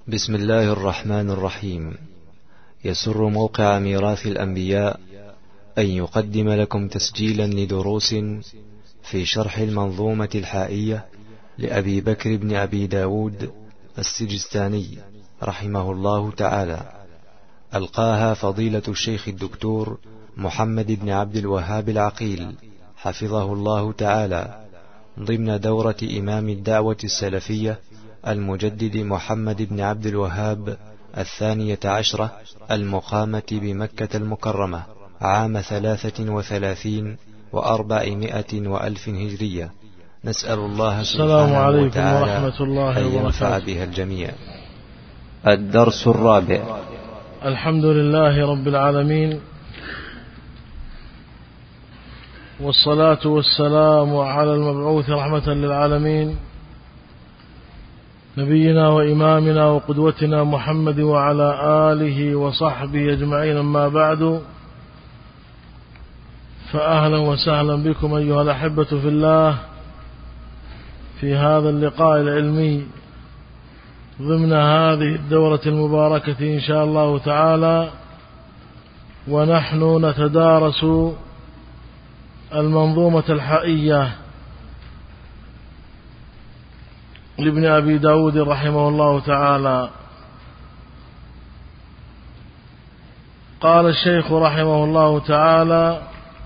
بسم الله الرحمن الرحيم. يسر موقع ميراث الأنبياء أن يقدم لكم تسجيلا لدروس في شرح المنظومة الحائية لأبي بكر بن أبي داود السجستاني رحمه الله تعالى، ألقاها فضيلة الشيخ الدكتور محمد بن عبد الوهاب العقيل حفظه الله تعالى، ضمن دورة إمام الدعوة السلفية المجدد محمد بن عبد الوهاب 12 المقامة بمكة المكرمة عام 33 و400 وألف هجرية. نسأل الله سبحانه وتعالى أن ينفع بها الجميع. الدرس الرابع. الحمد لله رب العالمين، والصلاة والسلام على المبعوث رحمة للعالمين، نبينا وإمامنا وقدوتنا محمد وعلى آله وصحبه أجمعين. أما بعد، فأهلا وسهلا بكم أيها الأحبة في الله في هذا اللقاء العلمي ضمن هذه الدورة المباركة إن شاء الله تعالى، ونحن نتدارس المنظومة الحائية لابن أبي داود رحمه الله تعالى. قال الشيخ رحمه الله تعالى: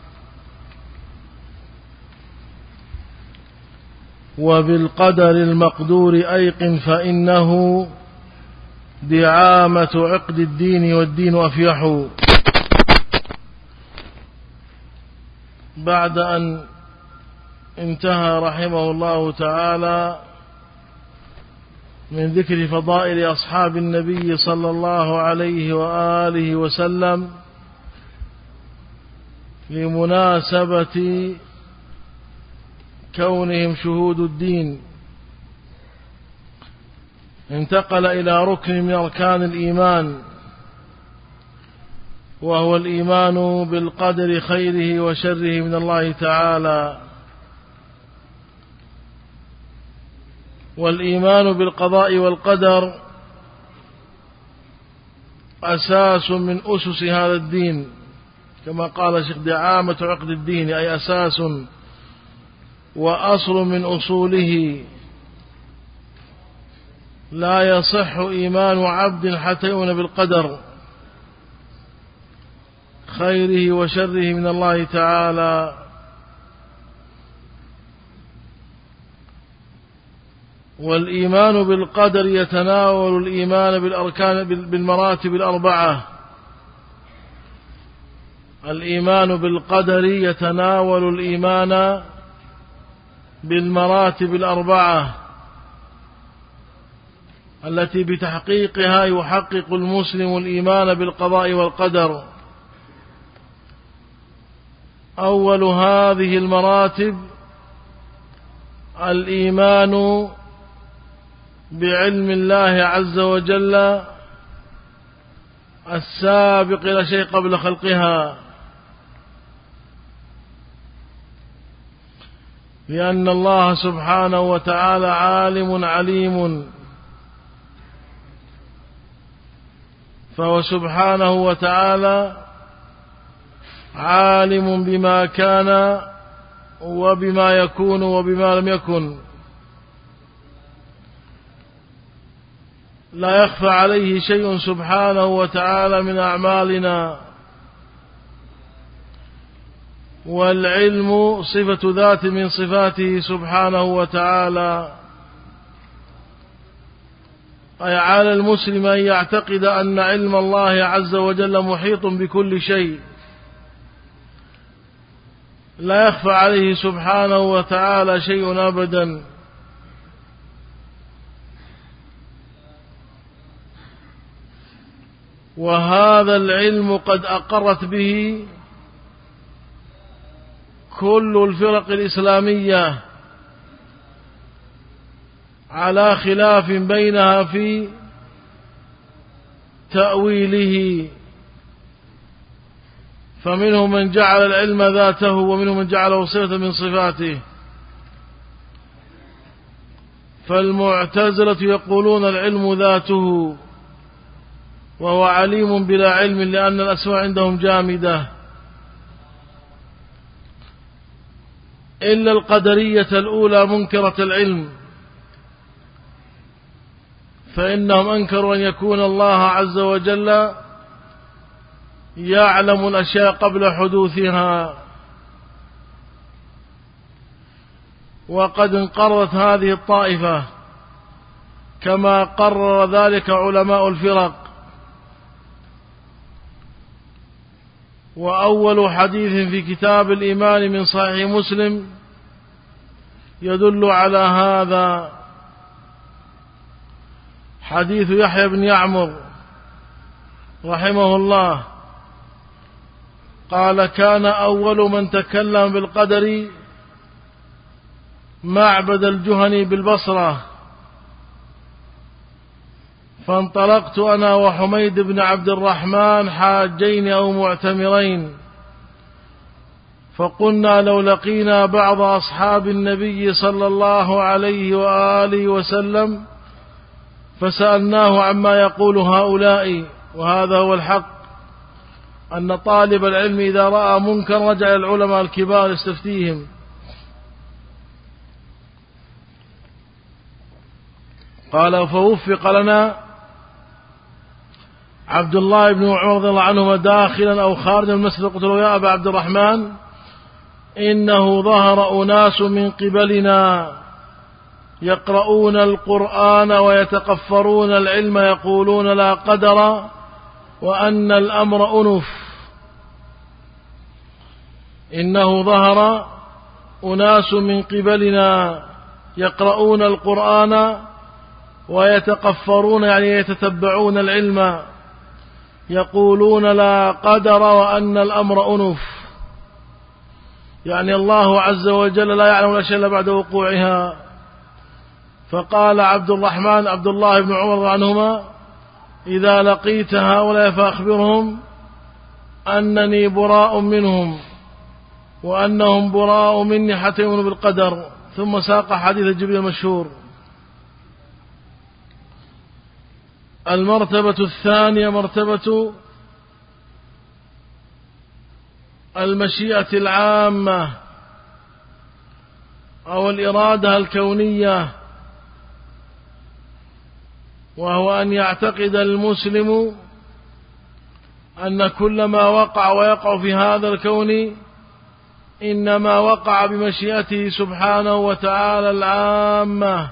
وبالقدر المقدور أيقن فإنه دعامة عقد الدين والدين أفيح. بعد أن انتهى رحمه الله تعالى من ذكر فضائل أصحاب النبي صلى الله عليه وآله وسلم لمناسبة كونهم شهود الدين، انتقل إلى ركن من أركان الإيمان، وهو الإيمان بالقدر خيره وشره من الله تعالى. والإيمان بالقضاء والقدر أساس من أسس هذا الدين، كما قال شيخ: دعامة عقد الدين، أي أساس وأصل من أصوله. لا يصح إيمان عبد حتى يؤمن بالقدر خيره وشره من الله تعالى. والإيمان بالقدر يتناول الإيمان بالأركان بالمراتب الأربعة. الإيمان بالقدر يتناول الإيمان بالمراتب الأربعة التي بتحقيقها يحقق المسلم الإيمان بالقضاء والقدر. أول هذه المراتب الإيمان بعلم الله عز وجل السابق إلى شيء قبل خلقها، لأن الله سبحانه وتعالى عالم عليم، فهو سبحانه وتعالى عالم بما كان وبما يكون وبما لم يكن، لا يخفى عليه شيء سبحانه وتعالى من أعمالنا. والعلم صفة ذات من صفاته سبحانه وتعالى، أي على المسلم أن يعتقد أن علم الله عز وجل محيط بكل شيء، لا يخفى عليه سبحانه وتعالى شيء أبدا. وهذا العلم قد أقرت به كل الفرق الإسلامية على خلاف بينها في تأويله، فمنهم من جعل العلم ذاته، ومنهم من جعله صفة من صفاته. فالمعتزلة يقولون العلم ذاته، وهو عليم بلا علم، لأن الأسماء عندهم جامدة. إلا القدرية الأولى منكرة العلم، فإنهم أنكروا أن يكون الله عز وجل يعلم الأشياء قبل حدوثها، وقد انقرضت هذه الطائفة كما قرر ذلك علماء الفرق. وأول حديث في كتاب الإيمان من صحيح مسلم يدل على هذا، حديث يحيى بن يعمر رحمه الله قال: كان أول من تكلم بالقدر معبد الجهني بالبصرة، فانطلقت أنا وحميد بن عبد الرحمن حاجين أو معتمرين، فقلنا لو لقينا بعض أصحاب النبي صلى الله عليه وآله وسلم فسألناه عما يقول هؤلاء. وهذا هو الحق، أن طالب العلم إذا رأى منكر رجع العلماء الكبار يستفتيهم. قال: فوفق لنا عبد الله بن عمر رضي الله عنهما داخلا أو خارجا من المسجد، قلت له: يا أبا عبد الرحمن، إنه ظهر أناس من قبلنا يقرؤون القرآن ويتقفرون العلم، يقولون لا قدر وأن الأمر أنف. إنه ظهر أناس من قبلنا يقرؤون القرآن ويتقفرون، يعني يتتبعون العلم، يقولون لا قدر وأن الأمر أنف، يعني الله عز وجل لا يعلم الأشياء إلا بعد وقوعها. فقال عبد الله بن عمر عنهما: إذا لقيت هؤلاء فأخبرهم أنني براء منهم وأنهم براء مني حتى يؤمنوا بالقدر. ثم ساق حديث جبريل المشهور. المرتبة الثانية مرتبة المشيئة العامة أو الإرادة الكونية، وهو أن يعتقد المسلم أن كل ما وقع ويقع في هذا الكون إنما وقع بمشيئته سبحانه وتعالى العامة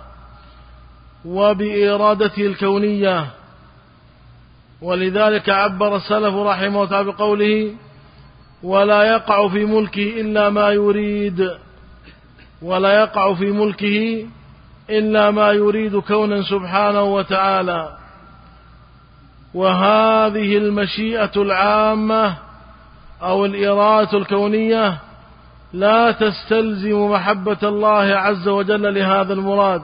وبإرادته الكونية. ولذلك عبر السلف رحمه الله تعالى بقوله: ولا يقع في ملكه إلا ما يريد، ولا يقع في ملكه إلا ما يريد كونا سبحانه وتعالى. وهذه المشيئة العامة أو الإرادة الكونية لا تستلزم محبة الله عز وجل لهذا المراد،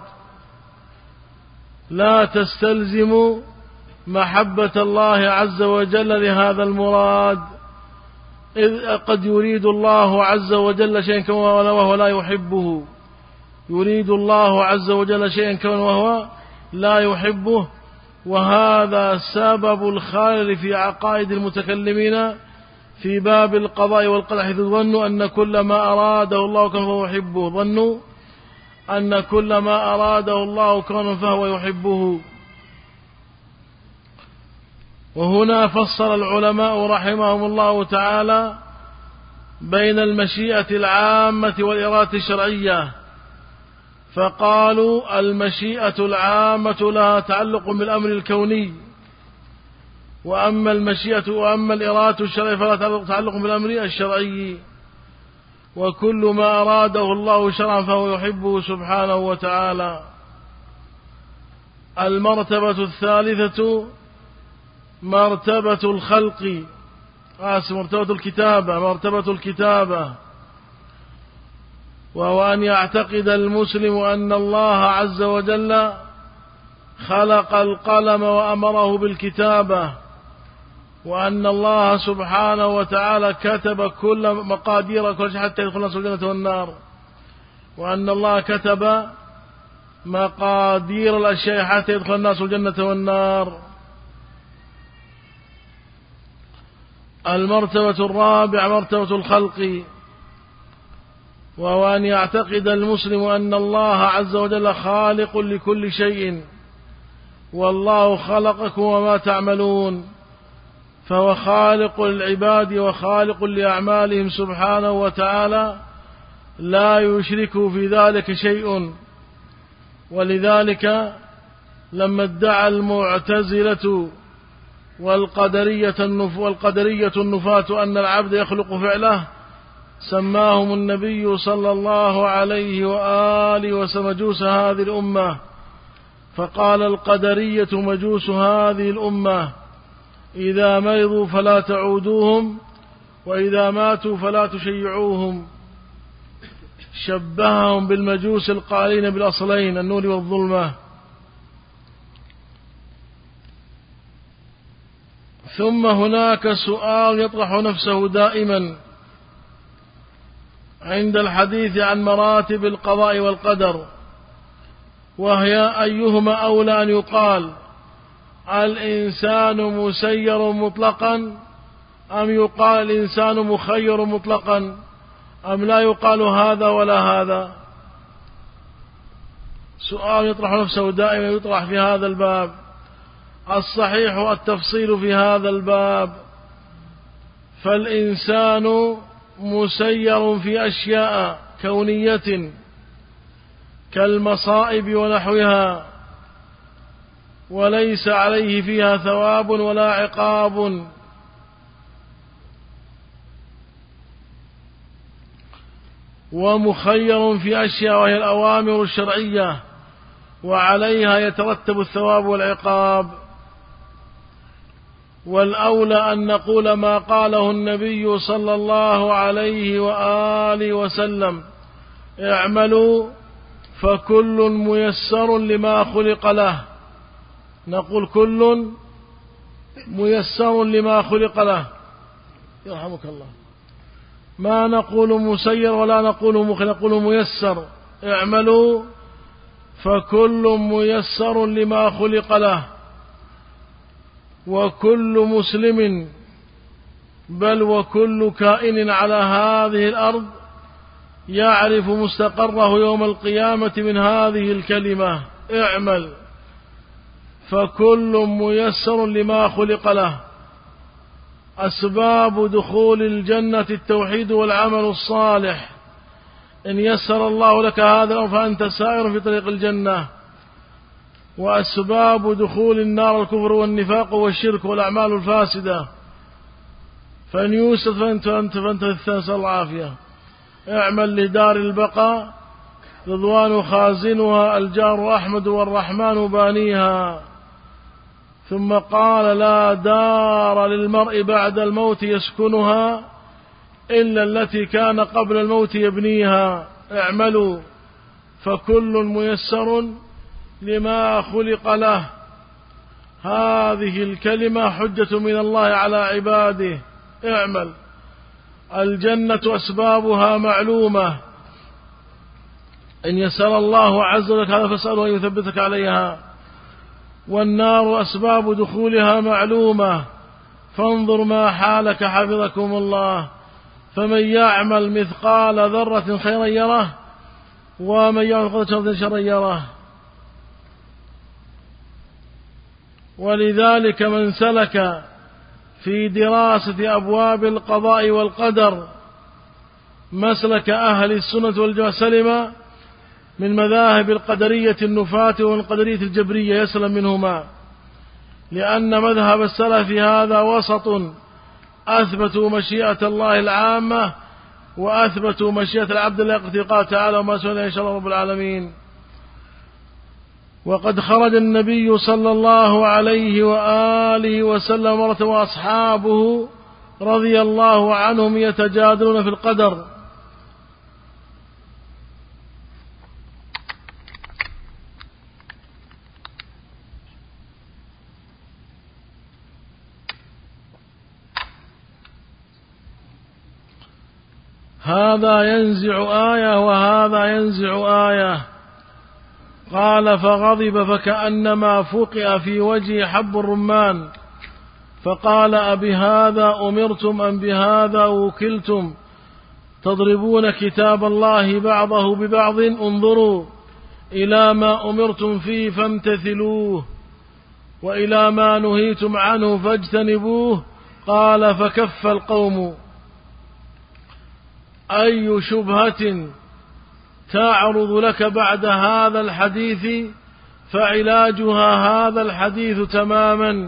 لا تستلزم محبة الله عز وجل لهذا المراد، إذ قد يريد الله عز وجل شيئا كما وهو لا يحبه، يريد الله عز وجل شيئا كما وهو لا يحبه. وهذا سبب الخلل في عقائد المتكلمين في باب القضاء والقدر، حيث ظنوا أن كل ما أراده الله كان فهو يحبه، ظنوا أن كل ما أراده الله كان فهو يحبه. وهنا فصل العلماء رحمهم الله تعالى بين المشيئة العامة والإرادة الشرعية، فقالوا: المشيئة العامة لها تعلق بالأمر الكوني، وأما الإرادة الشرعية فلا تعلق بالأمر الشرعي، وكل ما أراده الله شرعا فهو يحبه سبحانه وتعالى. المرتبة الثالثة مرتبة الخلق، مرتبة الكتابة، وهو أن يعتقد المسلم أن الله عز وجل خلق القلم وأمره بالكتابة، وأن الله سبحانه وتعالى كتب كل مقادير كل شيء حتى يدخل الناس الجنة والنار، وأن الله كتب مقادير الأشياء حتى يدخل الناس الجنة والنار. المرتبة الرابعة مرتبة الخلق، وهو أن يعتقد المسلم أن الله عز وجل خالق لكل شيء، والله خلقكم وما تعملون، فهو خالق للعباد وخالق لأعمالهم سبحانه وتعالى، لا يشرك في ذلك شيء. ولذلك لما ادعى المعتزلة والقدرية النفاة أن العبد يخلق فعله، سماهم النبي صلى الله عليه وآله وسلم مجوس هذه الأمة، فقال القدرية مجوس هذه الأمة إذا مرضوا فلا تعودوهم، وإذا ماتوا فلا تشيعوهم. شبههم بالمجوس القائلين بالأصلين النور والظلمة. ثم هناك سؤال يطرح نفسه دائما عند الحديث عن مراتب القضاء والقدر، وهي أيهما أولى أن يقال: الإنسان مسير مطلقا، أم يقال الإنسان مخير مطلقا، أم لا يقال هذا ولا هذا؟ سؤال يطرح نفسه دائما يطرح في هذا الباب. الصحيح التفصيل في هذا الباب، فالإنسان مسير في أشياء كونية كالمصائب ونحوها، وليس عليه فيها ثواب ولا عقاب، ومخير في أشياء وهي الأوامر الشرعية، وعليها يترتب الثواب والعقاب. والأولى أن نقول ما قاله النبي صلى الله عليه وآله وسلم: اعملوا فكل ميسر لما خلق له. نقول كل ميسر لما خلق له، يرحمك الله. ما نقول مسير ولا نقول مخير، نقول ميسر. اعملوا فكل ميسر لما خلق له. وكل مسلم بل وكل كائن على هذه الأرض يعرف مستقره يوم القيامة من هذه الكلمة: اعمل فكل ميسر لما خلق له. أسباب دخول الجنة التوحيد والعمل الصالح. إن يسر الله لك هذا الأمر فأنت سائر في طريق الجنة. وأسباب دخول النار الكفر والنفاق والشرك والأعمال الفاسدة. فإن يوسف فأنت نسأل العافية. اعمل لدار البقاء رضوان خازنها، الجار أحمد والرحمن بانيها. ثم قال: لا دار للمرء بعد الموت يسكنها إلا التي كان قبل الموت يبنيها. اعملوا فكل ميسر لما خلق له. هذه الكلمة حجة من الله على عباده. اعمل. الجنة أسبابها معلومة، إن يسر الله عز وجل هذا فاسأله أن يثبتك عليها. والنار أسباب دخولها معلومة، فانظر ما حالك حفظكم الله. فمن يعمل مثقال ذرة خيرا يره، ومن يعمل مثقال شرا يره. ولذلك من سلك في دراسة أبواب القضاء والقدر مسلك أهل السنة والجماعة سلم من مذاهب القدرية النفاة والقدرية الجبرية، يسلم منهما، لأن مذهب السلف هذا وسط، أثبتوا مشيئة الله العامة وأثبتوا مشيئة العبد التي قال تعالى: وما سئل إن شاء الله رب العالمين. وقد خرج النبي صلى الله عليه وآله وسلم مرة وأصحابه رضي الله عنهم يتجادلون في القدر، هذا ينزع آية وهذا ينزع آية. قال فغضب فكأنما فقئ في وجهه حب الرمان، فقال أبهذا أمرتم أم بهذا وكلتم تضربون كتاب الله بعضه ببعض؟ انظروا إلى ما أمرتم فيه فامتثلوه وإلى ما نهيتم عنه فاجتنبوه. قال فكف القوم. أي شبهة تعرض لك بعد هذا الحديث فعلاجها هذا الحديث تماما.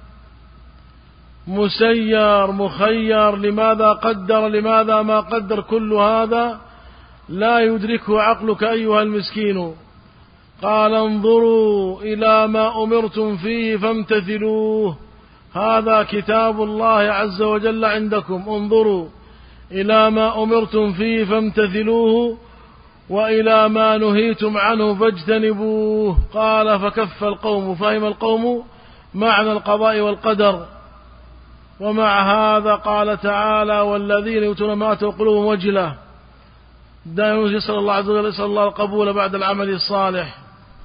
مسير مخير، لماذا قدر لماذا ما قدر، كل هذا لا يدركه عقلك أيها المسكين. قال انظروا إلى ما أمرتم فيه فامتثلوه، هذا كتاب الله عز وجل عندكم، انظروا إلى ما أمرتم فيه فامتثلوه وإلى ما نهيتم عنه فاجتنبوه. قال فكف القوم، فهم القوم معنى القضاء والقدر. ومع هذا قال تعالى والذين يؤتون ما آتوا قلوبهم وجلة، دائما يسأل الله عز وجل، يسأل الله القبول بعد العمل الصالح.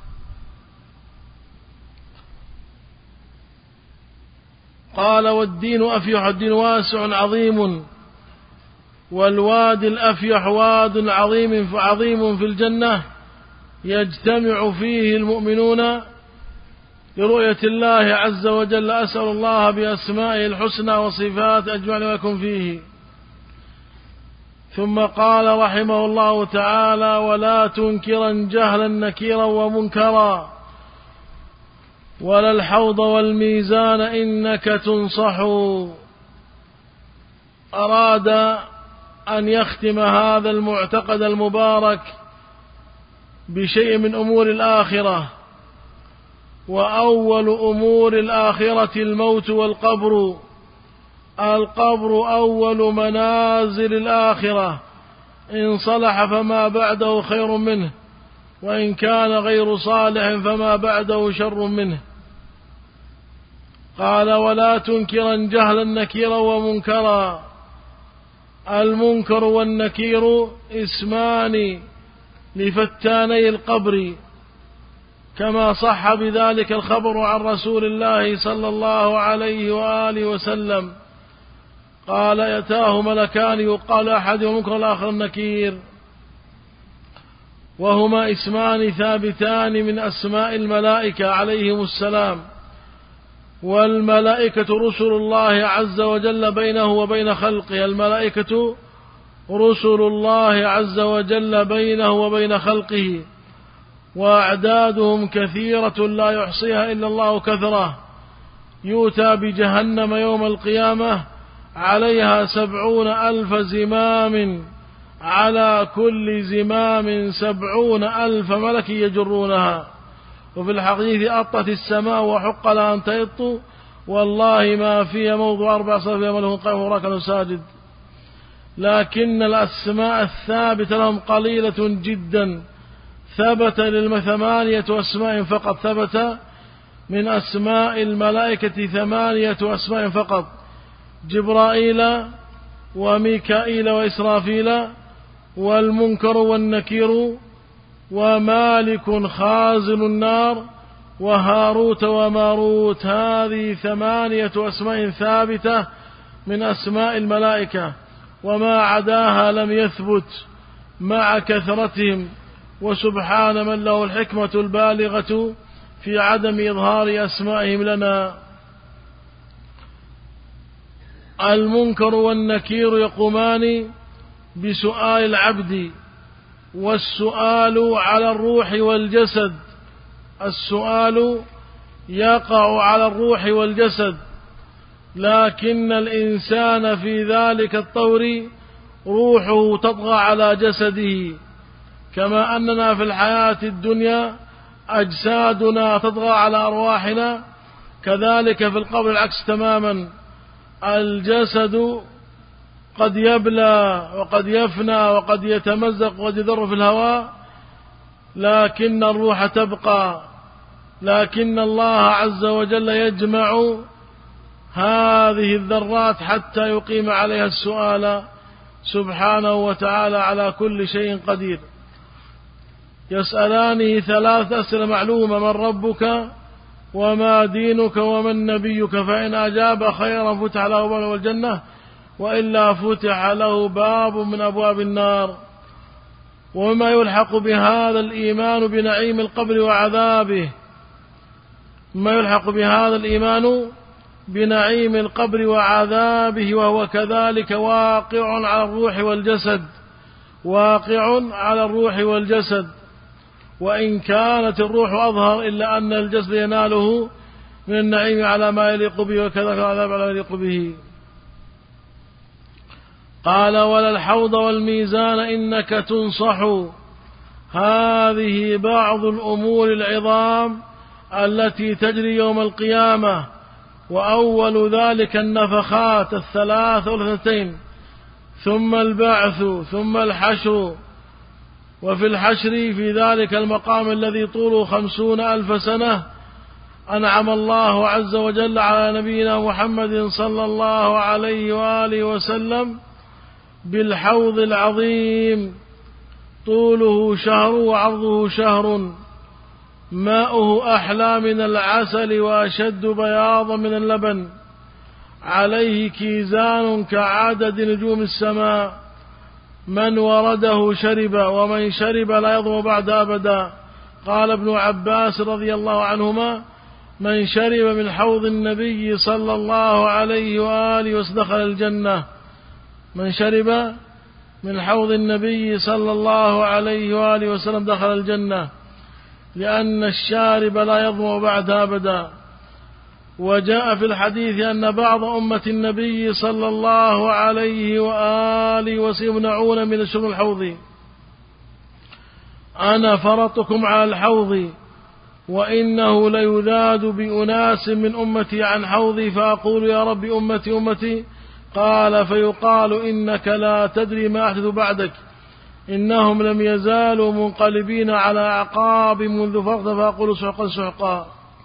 قال والدين أفيح، الدين واسع عظيم، والوادي الأفيح واد عظيم في الجنة يجتمع فيه المؤمنون لرؤية الله عز وجل. أسأل الله بأسمائه الحسنى وصفات أجمل ما يكون فيه. ثم قال رحمه الله تعالى ولا تنكرا جهلا نكيرا ومنكرا ولا الحوض والميزان إنك تنصح. أراد أن يختم هذا المعتقد المبارك بشيء من أمور الآخرة. وأول أمور الآخرة الموت والقبر. القبر أول منازل الآخرة، إن صلح فما بعده خير منه، وإن كان غير صالح فما بعده شر منه. قال ولا تنكرا جهلا نكيرا ومنكرا. المنكر والنكير اسمان لفتاني القبر، كما صح بذلك الخبر عن رسول الله صلى الله عليه وآله وسلم. قال يتاه ملكان يقال أحدهما المنكر الآخر النكير، وهما اسمان ثابتان من أسماء الملائكة عليهم السلام. والملائكة رسل الله عز وجل بينه وبين خلقه. الملائكة رسل الله عز وجل بينه وبين خلقه، وأعدادهم كثيرة لا يحصيها إلا الله كثرة. يؤتى بجهنم يوم القيامة عليها 70,000 زمام، على كل زمام 70,000 ملك يجرونها. وفي الحديث أطت السماء وحق لها أن تئط، والله ما فيها موضع 4 صف يملهم قائم وراكع ساجد. لكن الأسماء الثابتة لهم قليلة جدا. ثبت 8 أسماء فقط، ثبت من أسماء الملائكة 8 أسماء فقط: جبرائيل وميكائيل وإسرافيل والمنكر والنكير ومالك خازن النار وهاروت وماروت. هذه 8 أسماء ثابتة من أسماء الملائكة، وما عداها لم يثبت مع كثرتهم. وسبحان من له الحكمة البالغة في عدم إظهار أسمائهم لنا. المنكر والنكير يقومان بسؤال العبد، والسؤال على الروح والجسد. السؤال يقع على الروح والجسد، لكن الإنسان في ذلك الطور روحه تطغى على جسده، كما أننا في الحياة الدنيا أجسادنا تطغى على أرواحنا، كذلك في القبر العكس تماما. الجسد قد يبلى وقد يفنى وقد يتمزق وقد يذر في الهواء، لكن الروح تبقى. لكن الله عز وجل يجمع هذه الذرات حتى يقيم عليها السؤال، سبحانه وتعالى على كل شيء قدير. يسألانه 3 أسئلة معلومة: من ربك وما دينك ومن نبيك؟ فإن أجاب خيرا فتح له باب الجنة، وإلا فتح له باب من أبواب النار. وما يلحق بهذا الإيمان بنعيم القبر وعذابه، ما يلحق بهذا الإيمان بنعيم القبر وعذابه، وهو كذلك واقع على الروح والجسد، واقع على الروح والجسد، وإن كانت الروح أظهر إلا أن الجسد يناله من النعيم على ما يليق به، وكذلك العذاب على ما يليق به. قال: ولا الحوض والميزان إنك تنصح. هذه بعض الأمور العظام التي تجري يوم القيامة، وأول ذلك النفخات 3 ثم البعث ثم الحشر. وفي الحشر في ذلك المقام الذي طوله 50,000 سنة أنعم الله عز وجل على نبينا محمد صلى الله عليه وآله وسلم بالحوض العظيم، طوله شهر وعرضه شهر، ماؤه أحلى من العسل وأشد بياضا من اللبن، عليه كيزان كعدد نجوم السماء، من ورده شرب، ومن شرب لا يظمأ بعد أبدا. قال ابن عباس رضي الله عنهما: من شرب من حوض النبي صلى الله عليه وآله وسلم دخل الجنة. من شرب من حوض النبي صلى الله عليه وآله وسلم دخل الجنة، لأن الشارب لا يظمأ بعد أبدا. وجاء في الحديث أن بعض أمة النبي صلى الله عليه وآله وسلم يمنعون من شرب الحوض. أنا فرطكم على الحوض، وإنه ليذاد بأناس من أمتي عن حوضي، فأقول يا رب أمتي أمتي، قال فيقال إنك لا تدري ما أحدث بعدك، إنهم لم يزالوا منقلبين على أعقاب منذ فرط، فأقول سحقا سحقا.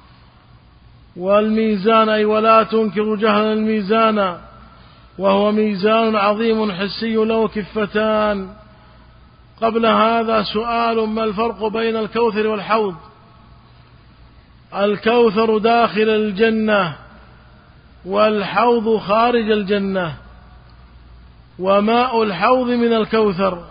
والميزان أي ولا تنكر جهلا الميزان، وهو ميزان عظيم حسي له كفتان. قبل هذا سؤال: ما الفرق بين الكوثر والحوض؟ الكوثر داخل الجنة، والحوض خارج الجنة، وماء الحوض من الكوثر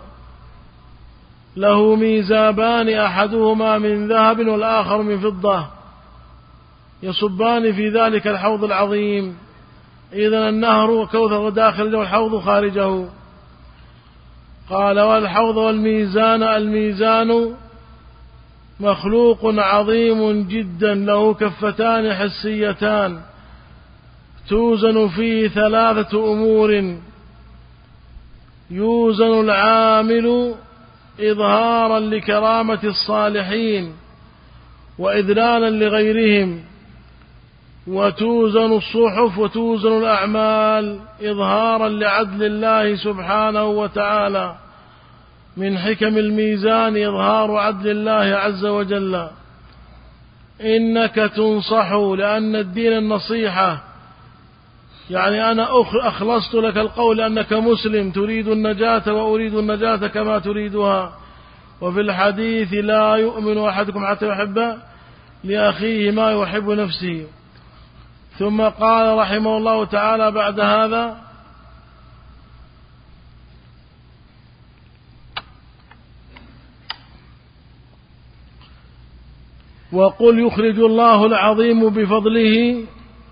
له ميزابان، أحدهما من ذهب والآخر من فضة، يصبان في ذلك الحوض العظيم. إذن النهر كوثر داخله والحوض خارجه. قال: والحوض والميزان، الميزان مخلوق عظيم جدا له كفتان حسيتان، توزن فيه 3 أمور: يوزن العامل إظهارا لكرامة الصالحين وإذلالا لغيرهم، وتوزن الصحف وتوزن الأعمال إظهارا لعدل الله سبحانه وتعالى. من حكم الميزان إظهار عدل الله عز وجل. إنك تنصح، لأن الدين النصيحة، يعني أنا أخلصت لك القول أنك مسلم تريد النجاة وأريد النجاة كما تريدها. وفي الحديث: لا يؤمن أحدكم حتى يحب لأخيه ما يحب نفسه. ثم قال رحمه الله تعالى بعد هذا: وقل يخرج الله العظيم بفضله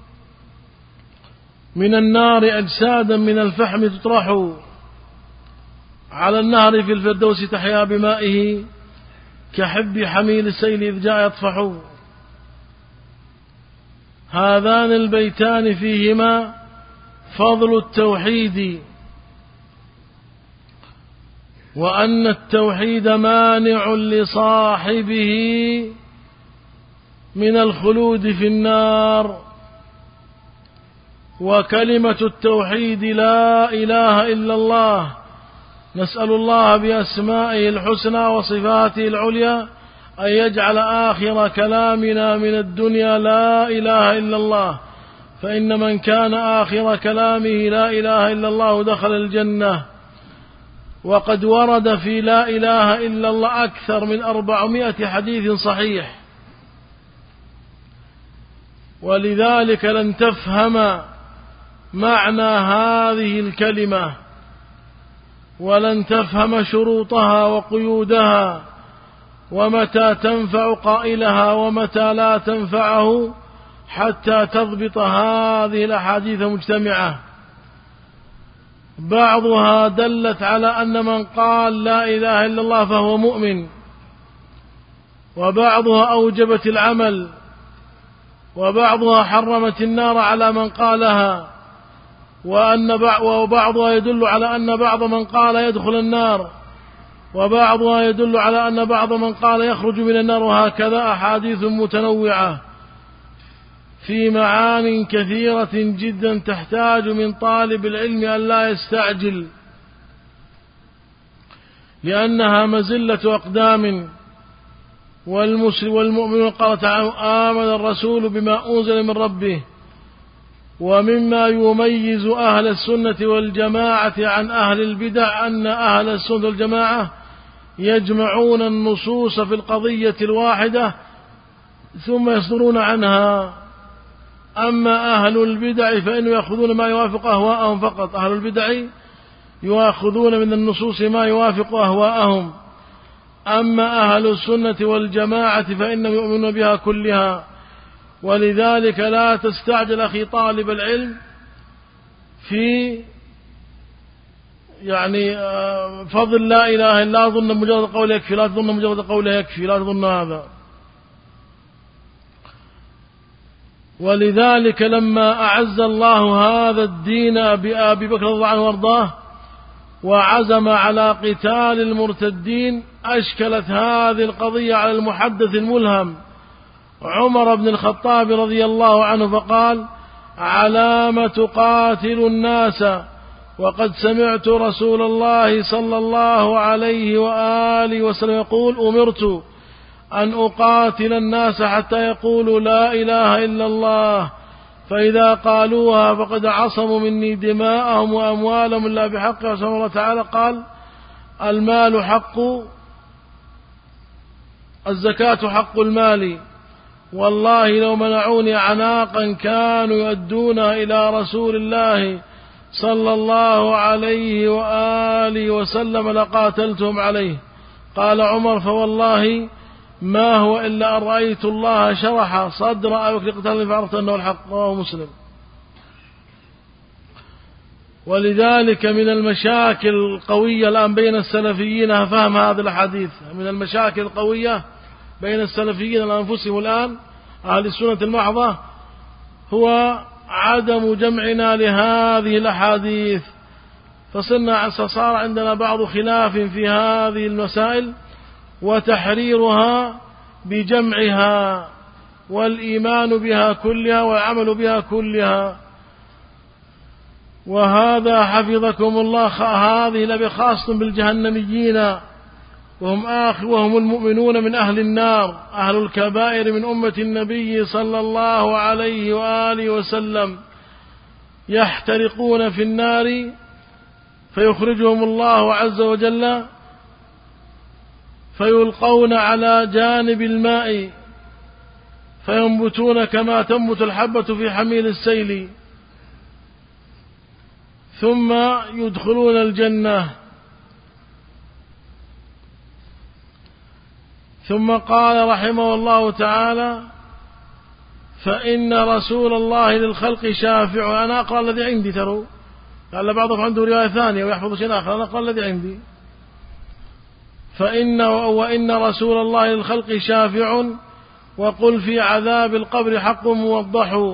من النار أجسادا من الفحم تطرح على النهر في الفردوس تحيا بمائه، كحب حميل السيل إذ جاء يطفح. هذان البيتان فيهما فضل التوحيد، وأن التوحيد مانع لصاحبه من الخلود في النار. وكلمة التوحيد لا إله إلا الله، نسأل الله بأسمائه الحسنى وصفاته العليا أن يجعل آخر كلامنا من الدنيا لا إله إلا الله، فإن من كان آخر كلامه لا إله إلا الله دخل الجنة. وقد ورد في لا إله إلا الله أكثر من 400 حديث صحيح، ولذلك لن تفهم معنى هذه الكلمة ولن تفهم شروطها وقيودها ومتى تنفع قائلها ومتى لا تنفعه حتى تضبط هذه الأحاديث مجتمعة. بعضها دلت على أن من قال لا إله إلا الله فهو مؤمن، وبعضها أوجبت العمل، وبعضها حرمت النار على من قالها، وبعضها يدل على أن بعض من قال يدخل النار، وبعضها يدل على أن بعض من قال يخرج من النار، وهكذا أحاديث متنوعة في معان كثيرة جدا تحتاج من طالب العلم أن لا يستعجل، لأنها مزلة أقدام. والمؤمن قال تعالى آمن الرسول بما أنزل من ربه. ومما يميز أهل السنة والجماعة عن أهل البدع أن أهل السنة والجماعة يجمعون النصوص في القضية الواحدة ثم يصدرون عنها. أما أهل البدع فإنهم يأخذون ما يوافق أهواءهم فقط. أهل البدع يأخذون من النصوص ما يوافق أهواءهم، أما أهل السنة والجماعة فإنهم يؤمنون بها كلها. ولذلك لا تستعجل أخي طالب العلم في فضل لا إله إلا ظن مجرد قول يكفي، لا تظن مجرد قول يكفي، لا تظن هذا. ولذلك لما أعز الله هذا الدين بأبي بكر رضي الله عنه وارضاه وعزم على قتال المرتدين أشكلت هذه القضية على المحدث الملهم عمر بن الخطاب رضي الله عنه، فقال علام تقاتل الناس وقد سمعت رسول الله صلى الله عليه وآله وسلم يقول أمرت أن أقاتل الناس حتى يقولوا لا إله إلا الله، فإذا قالوها فقد عصموا مني دماءهم وأموالهم إلا بحقها. سبحانه الله تعالى قال المال حق، الزكاة حق المال، والله لو منعوني عناقا كانوا يؤدونها إلى رسول الله صلى الله عليه وآله وسلم لقاتلتهم عليه. قال عمر فوالله ما هو إلا أن رأيت الله شرح صدر أبي بكر قتال فعرفت أنه الحق. رواه مسلم. ولذلك من المشاكل القوية الآن بين السلفيين فهم هذا الحديث، من المشاكل القوية بين السلفيين لأنفسهم الآن أهل السنة المحضة هو عدم جمعنا لهذه الأحاديث، فصار عندنا بعض خلاف في هذه المسائل وتحريرها بجمعها والإيمان بها كلها والعمل بها كلها. وهذا حفظكم الله هذه لبخاصة بالجهنميين وهم المؤمنون من أهل النار، أهل الكبائر من أمة النبي صلى الله عليه وآله وسلم، يحترقون في النار فيخرجهم الله عز وجل فيلقون على جانب الماء فينبتون كما تنبت الحبة في حميل السيل، ثم يدخلون الجنة. ثم قال رحمه الله تعالى فإن رسول الله للخلق شافع. أنا أقرأ الذي عندي، تروا قال بعضهم عنده رواية ثانية ويحفظ شيء آخر، أنا أقرأ الذي عندي. وإن رسول الله للخلق شافع وقل في عذاب القبر حق موضح.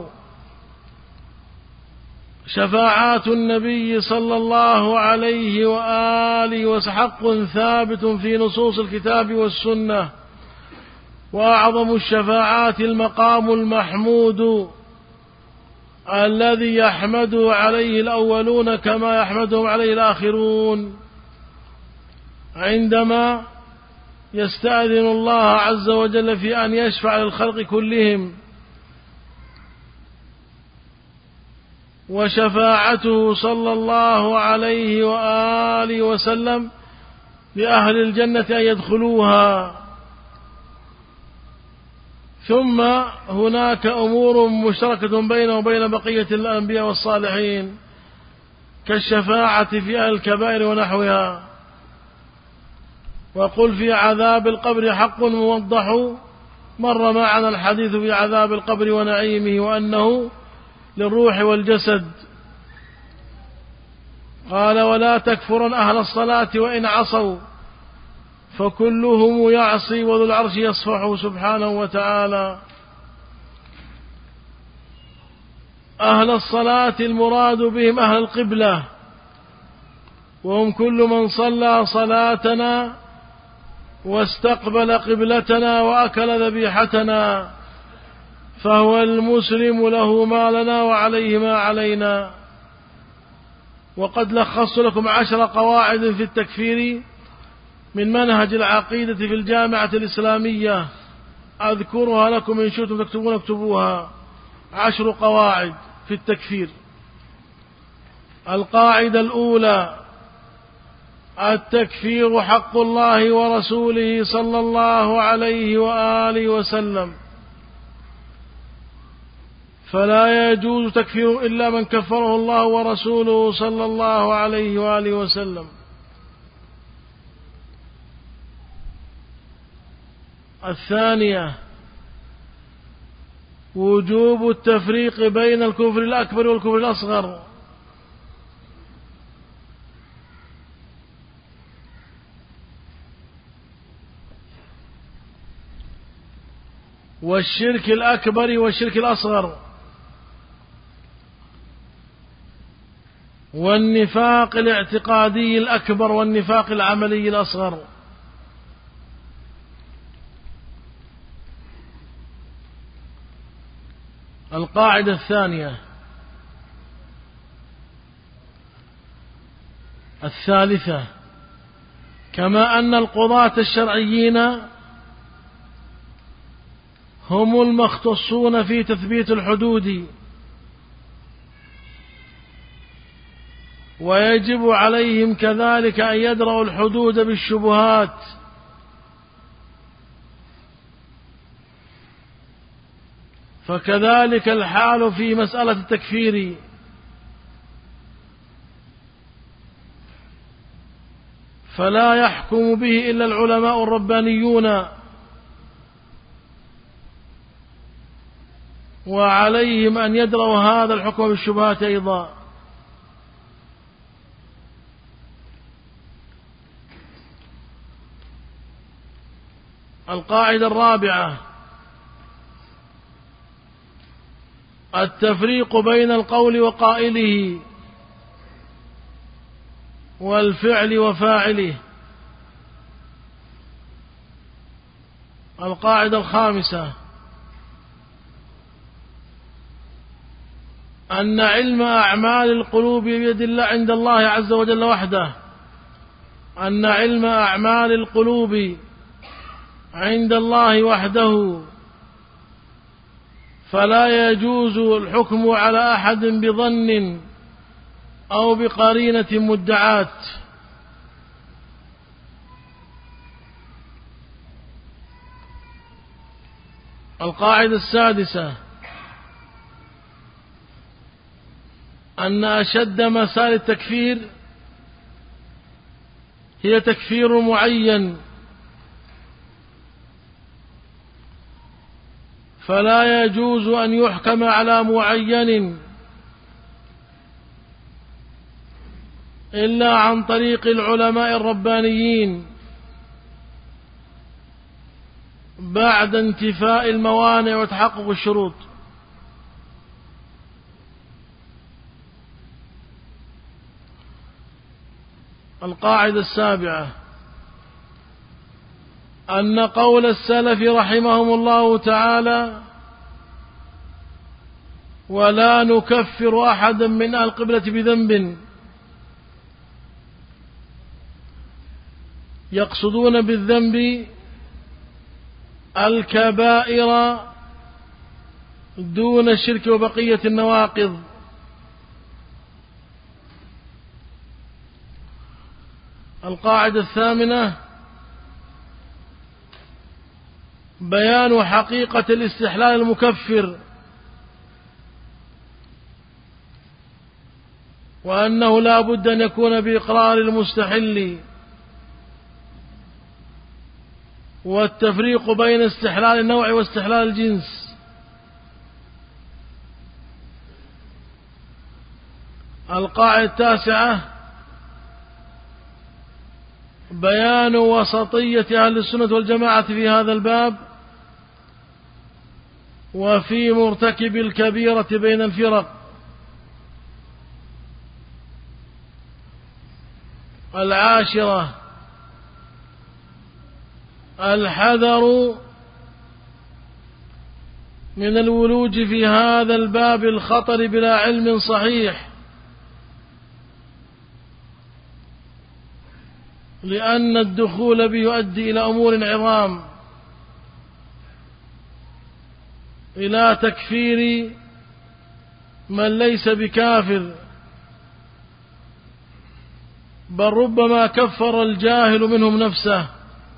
شفاعات النبي صلى الله عليه وآله وحق ثابت في نصوص الكتاب والسنة، وأعظم الشفاعات المقام المحمود الذي يحمده عليه الأولون كما يحمدهم عليه الآخرون، عندما يستأذن الله عز وجل في أن يشفع للخلق كلهم. وشفاعته صلى الله عليه وآله وسلم لأهل الجنة أن يدخلوها. ثم هناك أمور مشتركة بينه وبين بقية الأنبياء والصالحين كالشفاعة في أهل الكبائر ونحوها. وقل في عذاب القبر حق موضح، مر معنا الحديث في عذاب القبر ونعيمه وأنه للروح والجسد. قال ولا تكفرن أهل الصلاة وإن عصوا فكلهم يعصي وذو العرش يصفح سبحانه وتعالى. أهل الصلاة المراد بهم أهل القبلة، وهم كل من صلى صلاتنا واستقبل قبلتنا وأكل ذبيحتنا فهو المسلم له ما لنا وعليه ما علينا. وقد لخصت لكم 10 قواعد في التكفير من منهج العقيدة في الجامعة الإسلامية، أذكرها لكم إن شئتم تكتبون اكتبوها. 10 قواعد في التكفير. القاعدة الأولى: التكفير حق الله ورسوله صلى الله عليه وآله وسلم، فلا يجوز تكفير إلا من كفره الله ورسوله صلى الله عليه وآله وسلم. الثانية: وجوب التفريق بين الكفر الأكبر والكفر الأصغر. والشرك الأكبر والشرك الأصغر، والنفاق الاعتقادي الأكبر والنفاق العملي الأصغر. القاعدة الثانية: الثالثة: كما أن القضاة الشرعيين هم المختصون في تثبيت الحدود، ويجب عليهم كذلك أن يدرأوا الحدود بالشبهات، فكذلك الحال في مسألة التكفير. فلا يحكم به إلا العلماء الربانيون، وعليهم أن يدروا هذا الحكم بالشبهات أيضا. القاعدة الرابعة: التفريق بين القول وقائله والفعل وفاعله. القاعدة الخامسة: أن علم أعمال القلوب بيد الله عند الله عز وجل وحده. أن علم أعمال القلوب عند الله وحده، فلا يجوز الحكم على أحد بظن أو بقرينة مدعاة. القاعدة السادسة: أن أشد مسائل التكفير هي تكفير معين، فلا يجوز أن يحكم على معين إلا عن طريق العلماء الربانيين بعد انتفاء الموانع وتحقق الشروط. القاعدة السابعة: أن قول السلف رحمهم الله تعالى ولا نكفر أحدا من أهل القبلة بذنب، يقصدون بالذنب الكبائر دون الشرك وبقية النواقض. القاعدة الثامنة: بيان حقيقة الاستحلال المكفر، وأنه لا بد أن يكون بإقرار المستحل، والتفريق بين استحلال النوع واستحلال الجنس. القاعدة التاسعة: بيان وسطية أهل السنة والجماعة في هذا الباب وفي مرتكب الكبيرة بين الفرق. العاشرة: الحذر من الولوج في هذا الباب الخطر بلا علم صحيح، لأن الدخول به يؤدي إلى أمور عظام، إلى تكفير من ليس بكافر، بل ربما كفر الجاهل منهم نفسه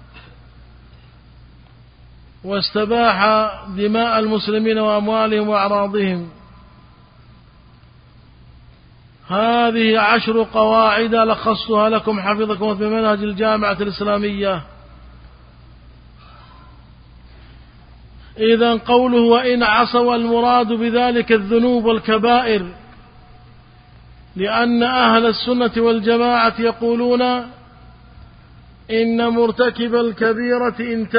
واستباح دماء المسلمين وأموالهم وأعراضهم. هذه 10 قواعد لخصتها لكم حفظكم بمنهج الجامعة الإسلامية. إذن قوله وإن عصوا، المراد بذلك الذنوب والكبائر، لأن أهل السنة والجماعة يقولون إن مرتكب الكبيرة إن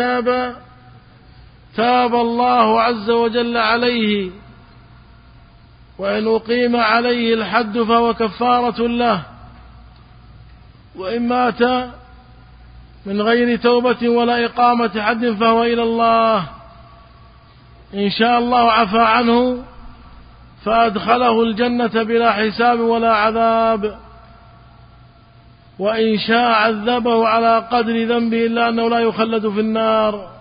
تاب الله عز وجل عليه، وإن أقيم عليه الحد فهو كفارة له، وإن مات من غير توبة ولا إقامة حد فهو إلى الله، إن شاء الله عفى عنه فأدخله الجنة بلا حساب ولا عذاب، وإن شاء عذبه على قدر ذنبه إلا أنه لا يخلد في النار.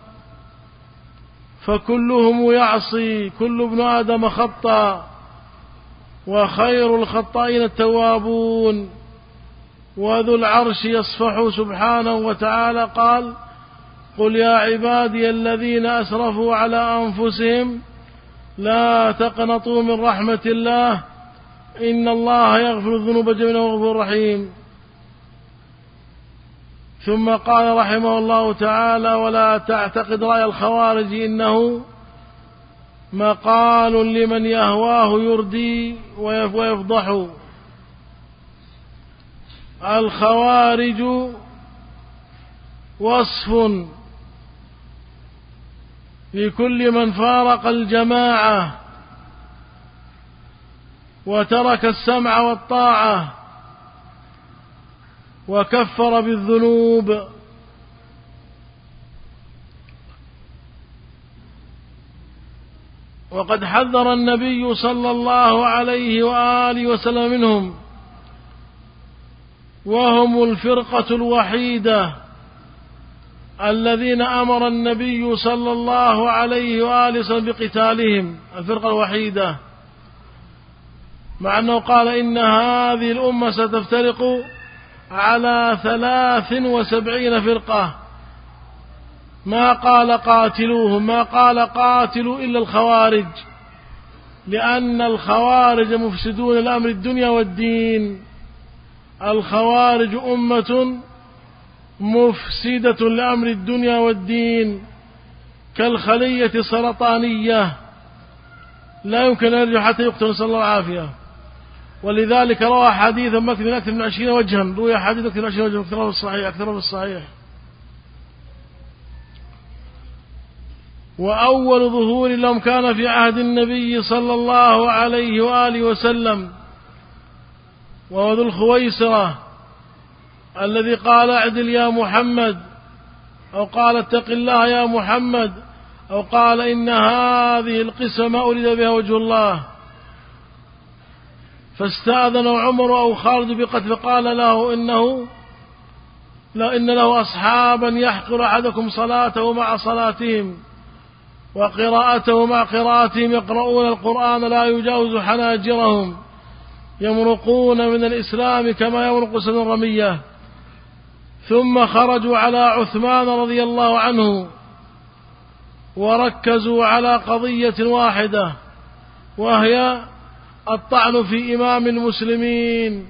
فكلهم يعصي، كل ابن آدم خطأ، وخير الخطائين التوابون، وذو العرش يصفح سبحانه وتعالى قال: قل يا عبادي الذين أسرفوا على أنفسهم لا تقنطوا من رحمة الله إن الله يغفر الذنوب جميعا وهو الغفور الرحيم. ثم قال رحمه الله تعالى: ولا تعتقد رأي الخوارج إنه مقال لمن يهواه يردي ويفضح. الخوارج وصف لكل من فارق الجماعة وترك السمع والطاعة وكفر بالذنوب. وقد حذر النبي صلى الله عليه وآله وسلم منهم، وهم الفرقة الوحيدة الذين أمر النبي صلى الله عليه وآله وسلم بقتالهم، الفرقة الوحيدة، مع أنه قال إن هذه الأمة ستفترق على 73 فرقة، ما قال قاتلوهم، ما قال قاتلوا إلا الخوارج، لأن الخوارج مفسدون الأمر الدنيا والدين. الخوارج أمة مفسدة لأمر الدنيا والدين كالخلية السرطانية، لا يمكن أن يرجع حتى يقتل، نسأل الله العافية. ولذلك روى حديثا مكتب من أكثر من 20 وجها، روي حديث أكثر من 20 وجها، أكثر في الصحيح. وأول ظهور لهم كان في عهد النبي صلى الله عليه وآله وسلم، وهو ذو الخويصرة الذي قال: اعدل يا محمد، أو قال: اتق الله يا محمد، أو قال: إن هذه القسمة ما أريد بها وجه الله. فاستأذن عمر أو خالد بقتل، فقال له إن له أصحابا يحقر أحدكم صلاته مع صلاتهم وقراءته مع قراءتهم، يقرؤون القرآن لا يجاوز حناجرهم، يمرقون من الإسلام كما يمرق سن الرمية. ثم خرجوا على عثمان رضي الله عنه وركزوا على قضية واحدة، وهي الطعن في إمام المسلمين،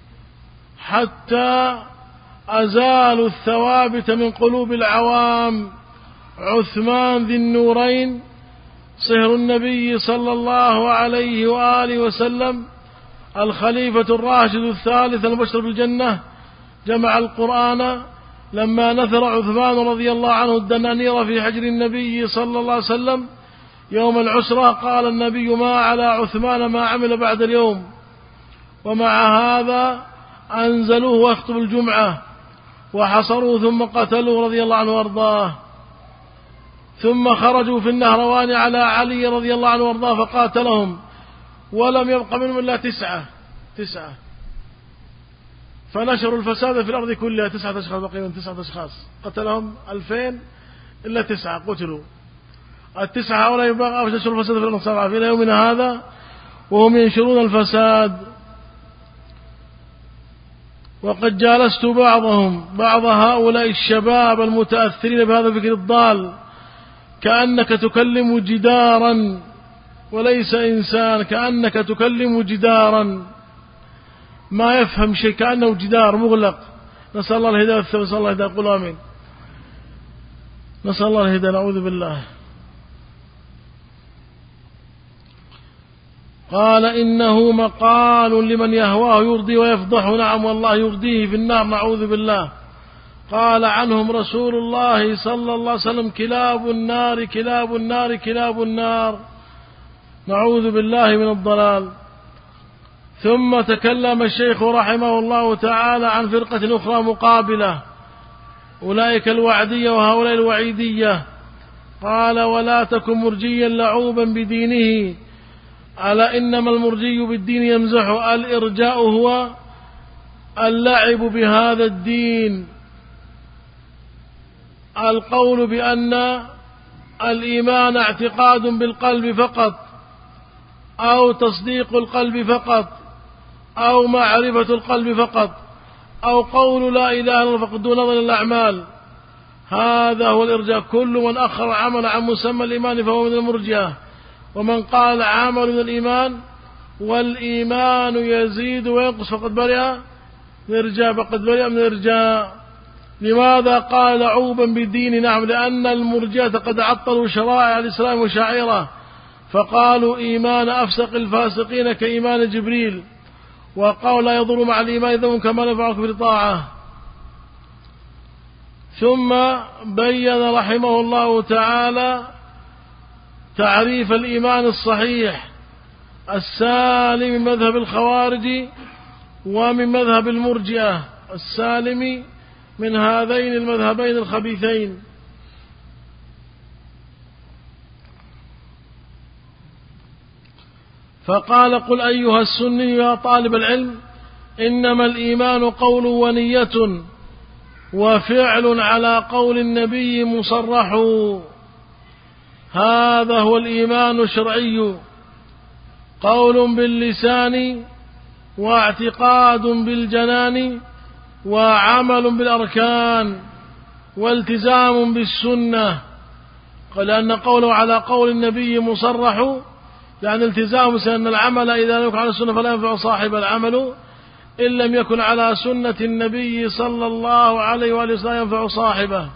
حتى أزالوا الثوابت من قلوب العوام. عثمان ذي النورين صهر النبي صلى الله عليه وآله وسلم، الخليفة الراشد الثالث المبشر بالجنة، جمع القرآن. لما نثر عثمان رضي الله عنه الدنانير في حجر النبي صلى الله عليه وسلم يوم العسرة، قال النبي: ما على عثمان ما عمل بعد اليوم. ومع هذا أنزلوه ويخطب الجمعة وحصروه ثم قتلوه رضي الله عنه وارضاه. ثم خرجوا في النهروان على علي رضي الله عنه وارضاه فقاتلهم، ولم يبق منهم إلا تسعة، فنشروا الفساد في الأرض كلها. 9 أشخاص بقي من 9 أشخاص، قتلهم 2000 إلا 9 قتلوا. 9 هؤلاء يبقى نشروا الفساد في الأرض 7 إلى يومنا هذا وهم ينشرون الفساد. وقد جالست بعض هؤلاء الشباب المتأثرين بهذا الفكر الضال، كأنك تكلم جدارا وليس إنسان، كأنك تكلم جدارا ما يفهم شيء، كأنه جدار مغلق. نسأل الله الهداية، نسأل الله الهداية، قل آمين. نسأل الله الهداية، نعوذ بالله. قال: إنه مقال لمن يهواه يرضي ويفضح. نعم والله يرضيه في النار، نعوذ بالله. قال عنهم رسول الله صلى الله عليه وسلم: كلاب النار كلاب النار كلاب النار، نعوذ بالله من الضلال. ثم تكلم الشيخ رحمه الله تعالى عن فرقة أخرى مقابلة، أولئك الوعدية وهؤلاء الوعيدية. قال: ولا تكن مرجيا لعوبا بدينه، ألا إنما المرجي بالدين يمزح. الإرجاء هو اللعب بهذا الدين، القول بأن الإيمان اعتقاد بالقلب فقط، أو تصديق القلب فقط، أو معرفة القلب فقط، أو قول لا إله إلا الله فقط دون نظر الأعمال. هذا هو الإرجاء. كل من أخر عمل عن مسمى الإيمان فهو من المرجئة. ومن قال عمل من الإيمان والإيمان يزيد وينقص فقد برئ من الإرجاء، فقد برئ من الإرجاء. لماذا قال لعوبا بالدين؟ نعم، لأن المرجئة قد عطلوا شرائع الإسلام وشعائره، فقالوا إيمان أفسق الفاسقين كإيمان جبريل، وقالوا لا يضر مع الإيمان ذنب كما نفعك بالطاعة. ثم بين رحمه الله تعالى تعريف الإيمان الصحيح السالم من مذهب الخوارج ومن مذهب المرجئة، السالم من هذين المذهبين الخبيثين. فقال: قل أيها السني يا طالب العلم، إنما الإيمان قول ونية وفعل على قول النبي مصرح. هذا هو الإيمان الشرعي، قول باللسان واعتقاد بالجنان وعمل بالأركان والتزام بالسنة. لأن قوله على قول النبي مصرح يعني التزام، لأن العمل إذا لم يكن على السنة فلا ينفع صاحب العمل، إن لم يكن على سنة النبي صلى الله عليه وآله وسلم ينفع صاحبه.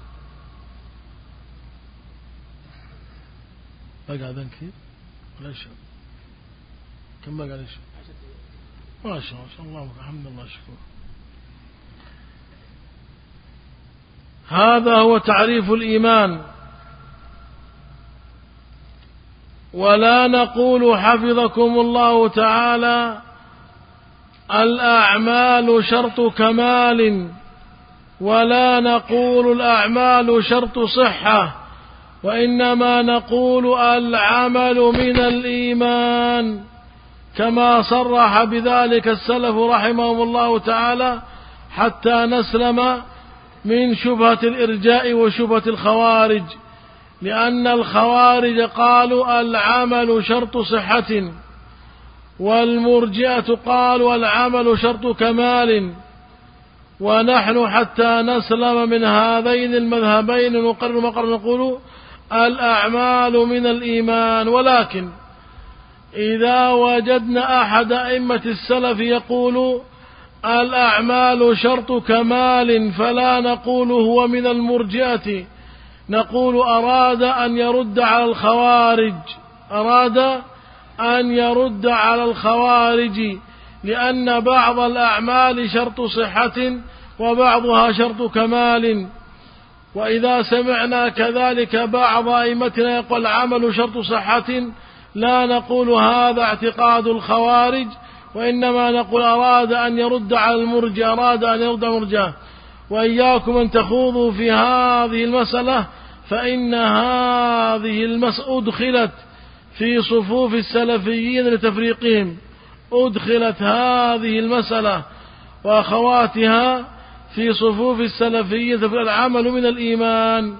بقى أذن كثير ولا شيء؟ كم بقى ليش؟ ما شاء الله، الحمد لله، شكرا. هذا هو تعريف الإيمان. ولا نقول حفظكم الله تعالى الأعمال شرط كمال، ولا نقول الأعمال شرط صحة، وإنما نقول العمل من الإيمان، كما صرح بذلك السلف رحمهم الله تعالى، حتى نسلم من شبهة الإرجاء وشبهة الخوارج. لأن الخوارج قالوا العمل شرط صحة، والمرجئة قالوا العمل شرط كمال، ونحن حتى نسلم من هذين المذهبين نقرر مقر نقول الأعمال من الإيمان. ولكن إذا وجدنا أحد أئمة السلف يقول الأعمال شرط كمال فلا نقول هو من المرجئة، نقول أراد أن يرد على الخوارج لأن بعض الأعمال شرط صحة وبعضها شرط كمال. وإذا سمعنا كذلك بعض أئمتنا يقول العمل شرط صحة لا نقول هذا اعتقاد الخوارج، وإنما نقول أراد أن يرد على المرجئة. وإياكم أن تخوضوا في هذه المسألة، فإن هذه المسألة أدخلت في صفوف السلفيين لتفريقهم، أدخلت هذه المسألة وأخواتها في صفوف السلفيين العمل من الإيمان.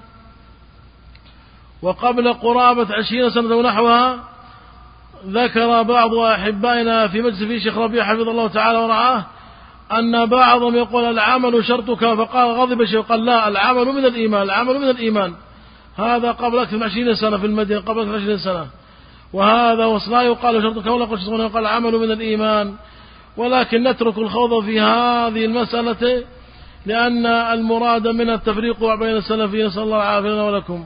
وقبل قرابة 20 سنة ونحوها ذكر بعض أحبائنا في مجلس فيه شيخ ربيع حفظه الله تعالى ورعاه أن بعضهم يقول العمل شرطك، فقال غضب الشيخ وقال لا، العمل من الإيمان. هذا قبل أكثر من 20 سنة في المدينة، قبل أكثر من 20 سنة. وهذا وصلا يقال شرطك ولا يقال العمل من الإيمان. ولكن نترك الخوض في هذه المسألة لأن المراد من التفريق بين السلفين، صلى الله عليه وسلم ولكم.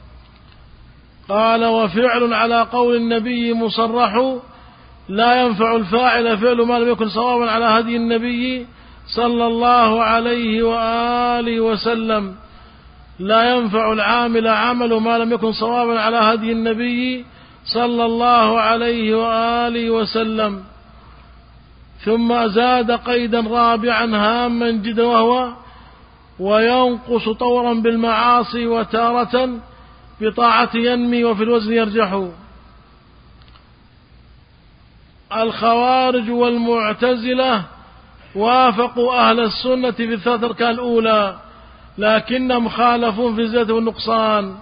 قال وفعل على قول النبي مصرح لا ينفع الفاعل فعل ما لم يكن صوابا على هدي النبي صلى الله عليه وآله وسلم. لا ينفع العامل عمل ما لم يكن صوابا على هدي النبي صلى الله عليه وآله وسلم. ثم زاد قيدا رابعا هاما جدا وهو وينقص طورا بالمعاصي وتارة بطاعة ينمي وفي الوزن يرجح. الخوارج والمعتزلة وافقوا أهل السنة في الثلاث أركان الأولى، لكنهم خالفون في الزيادة والنقصان،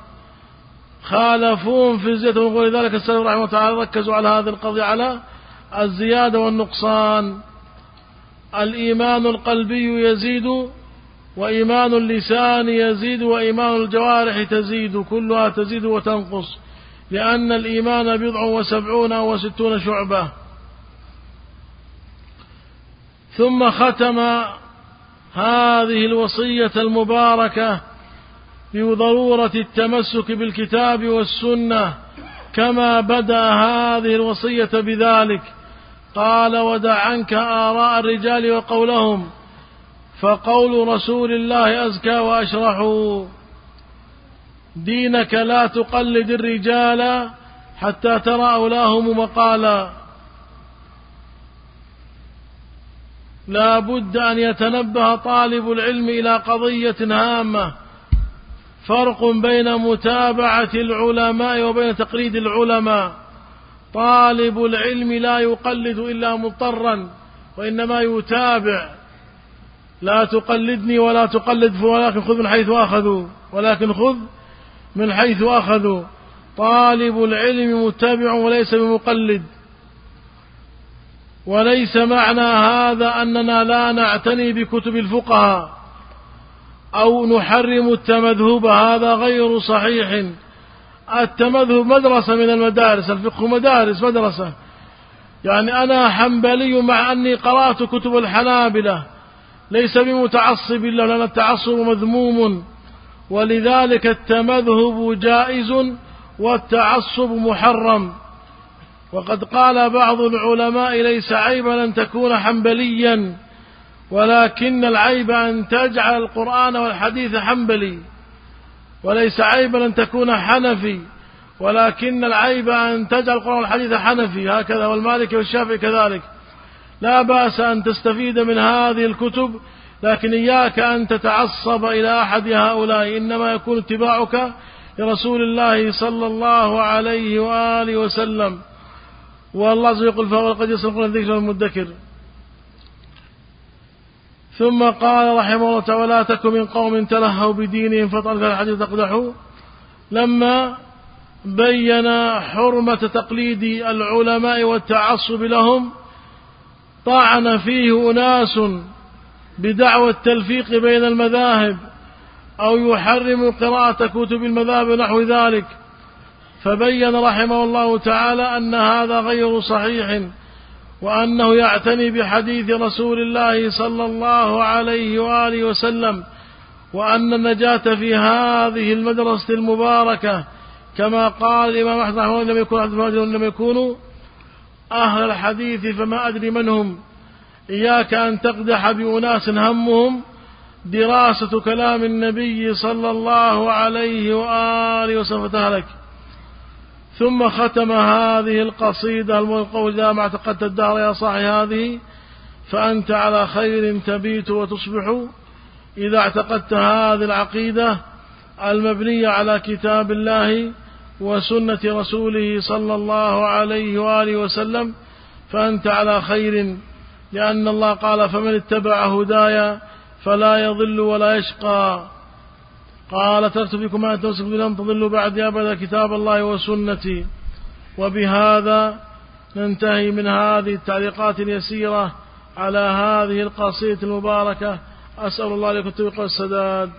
ولذلك السلف رحمه الله تعالى ركزوا على هذه القضية، على الزيادة والنقصان. الإيمان القلبي يزيد، وإيمان اللسان يزيد، وإيمان الجوارح تزيد، كلها تزيد وتنقص، لأن الإيمان 70 و60 شعبة. ثم ختم هذه الوصية المباركة بضرورة التمسك بالكتاب والسنة كما بدأ هذه الوصية بذلك. قال ودع عنك آراء الرجال وقولهم، فقول رسول الله أزكى وأشرح. دينك لا تقلد الرجال حتى ترى أولاهم مقالا. لا بد أن يتنبه طالب العلم إلى قضية هامة، فرق بين متابعة العلماء وبين تقليد العلماء. طالب العلم لا يقلد إلا مضطرا، وإنما يتابع. لا تقلدني ولا تقلد، ولكن خذ من حيث أخذوا. طالب العلم متابع وليس بمقلد. وليس معنى هذا أننا لا نعتني بكتب الفقهاء أو نحرم التمذهب، هذا غير صحيح. التمذهب مدرسة من المدارس، الفقه مدرسة. يعني أنا حنبلي مع أني قرأت كتب الحنابلة، ليس بمتعصب له، لأن التعصب مذموم، ولذلك التمذهب جائز والتعصب محرم. وقد قال بعض العلماء ليس عيبا أن تكون حنبليا، ولكن العيب أن تجعل القرآن والحديث حنبلي. وليس عيبا أن تكون حنفي، ولكن العيب أن تجعل القرآن والحديث حنفي، هكذا والمالكي والشافعي كذلك. لا بأس أن تستفيد من هذه الكتب، لكن إياك أن تتعصب إلى أحد هؤلاء، إنما يكون اتباعك لرسول الله صلى الله عليه وآله وسلم. والله عز وجل يقول فهو قد يسرقون الذكر والمدكر. ثم قال رحمه الله تعالى ولا تكن من قوم تلهوا بدينهم فطرق الحديث تقدحوا. لما بين حرمة تقليد العلماء والتعصب لهم، طعن فيه أناس بدعوى التلفيق بين المذاهب أو يحرم قراءة كتب المذاهب ونحو ذلك، فبين رحمه الله تعالى أن هذا غير صحيح، وأنه يعتني بحديث رسول الله صلى الله عليه وآله وسلم، وأن النجاة في هذه المدرسة المباركة كما قال الإمام أحمد رحمه الله: لم يكونوا أهل الحديث فما أدري من هم، إياك أن تقدح بأناس همهم دراسة كلام النبي صلى الله عليه وآله وسلم فتهلك. ثم ختم هذه القصيدة القول: إذا ما اعتقدت الدهر يا صاحي هذه فأنت على خير تبيت وتصبح، إذا اعتقدت هذه العقيدة المبنية على كتاب الله وسنة رسوله صلى الله عليه وآله وسلم فأنت على خير، لأن الله قال: فمن اتبع هدايا فلا يضل ولا يشقى. قال: تركت فيكم ما تمسك بلم تضلوا بعد أبدا كتاب الله وسنتي. وبهذا ننتهي من هذه التعليقات اليسيرة على هذه القصيدة المباركة. أسأل الله لكم التوفيق والسداد.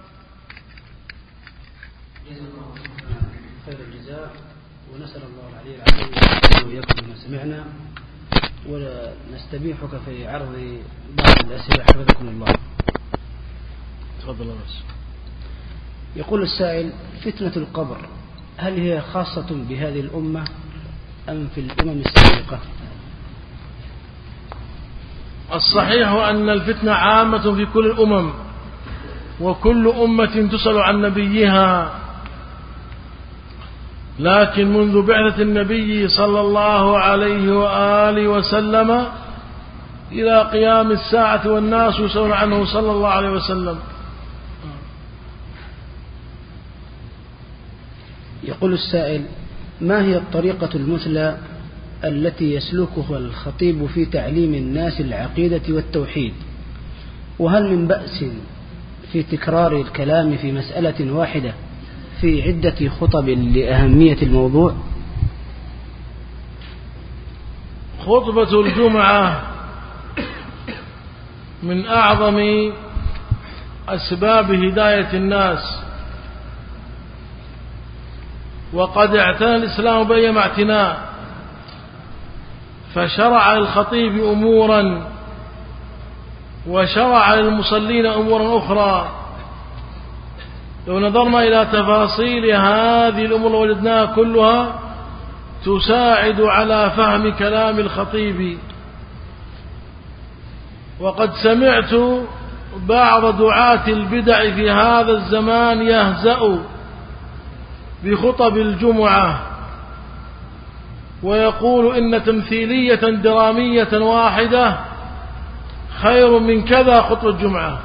خير الجزاء، ونسأل الله العلي العظيم وإياكم ما سمعنا، ونستبيحك في عرض بعض الأسئلة حفظكم الله. تفضل. بس يقول السائل: فتنة القبر هل هي خاصة بهذه الأمة أم في الأمم السابقة؟ الصحيح أن الفتنة عامة في كل الأمم، وكل أمة تسأل عن نبيها، لكن منذ بعثة النبي صلى الله عليه وآله وسلم إلى قيام الساعة والناس يسألون عنه صلى الله عليه وسلم. يقول السائل: ما هي الطريقة المثلى التي يسلكها الخطيب في تعليم الناس العقيدة والتوحيد؟ وهل من بأس في تكرار الكلام في مسألة واحدة في عدة خطب لأهمية الموضوع؟ خطبة الجمعة من أعظم أسباب هداية الناس، وقد اعتنى الإسلام بأيما اعتناء، فشرع للخطيب أمورا وشرع للمصلين أمورا أخرى. لو نظرنا إلى تفاصيل هذه الأمور وجدناها كلها تساعد على فهم كلام الخطيب. وقد سمعت بعض دعاة البدع في هذا الزمان يهزأ بخطب الجمعة ويقول إن تمثيلية درامية واحدة خير من كذا خطبة الجمعة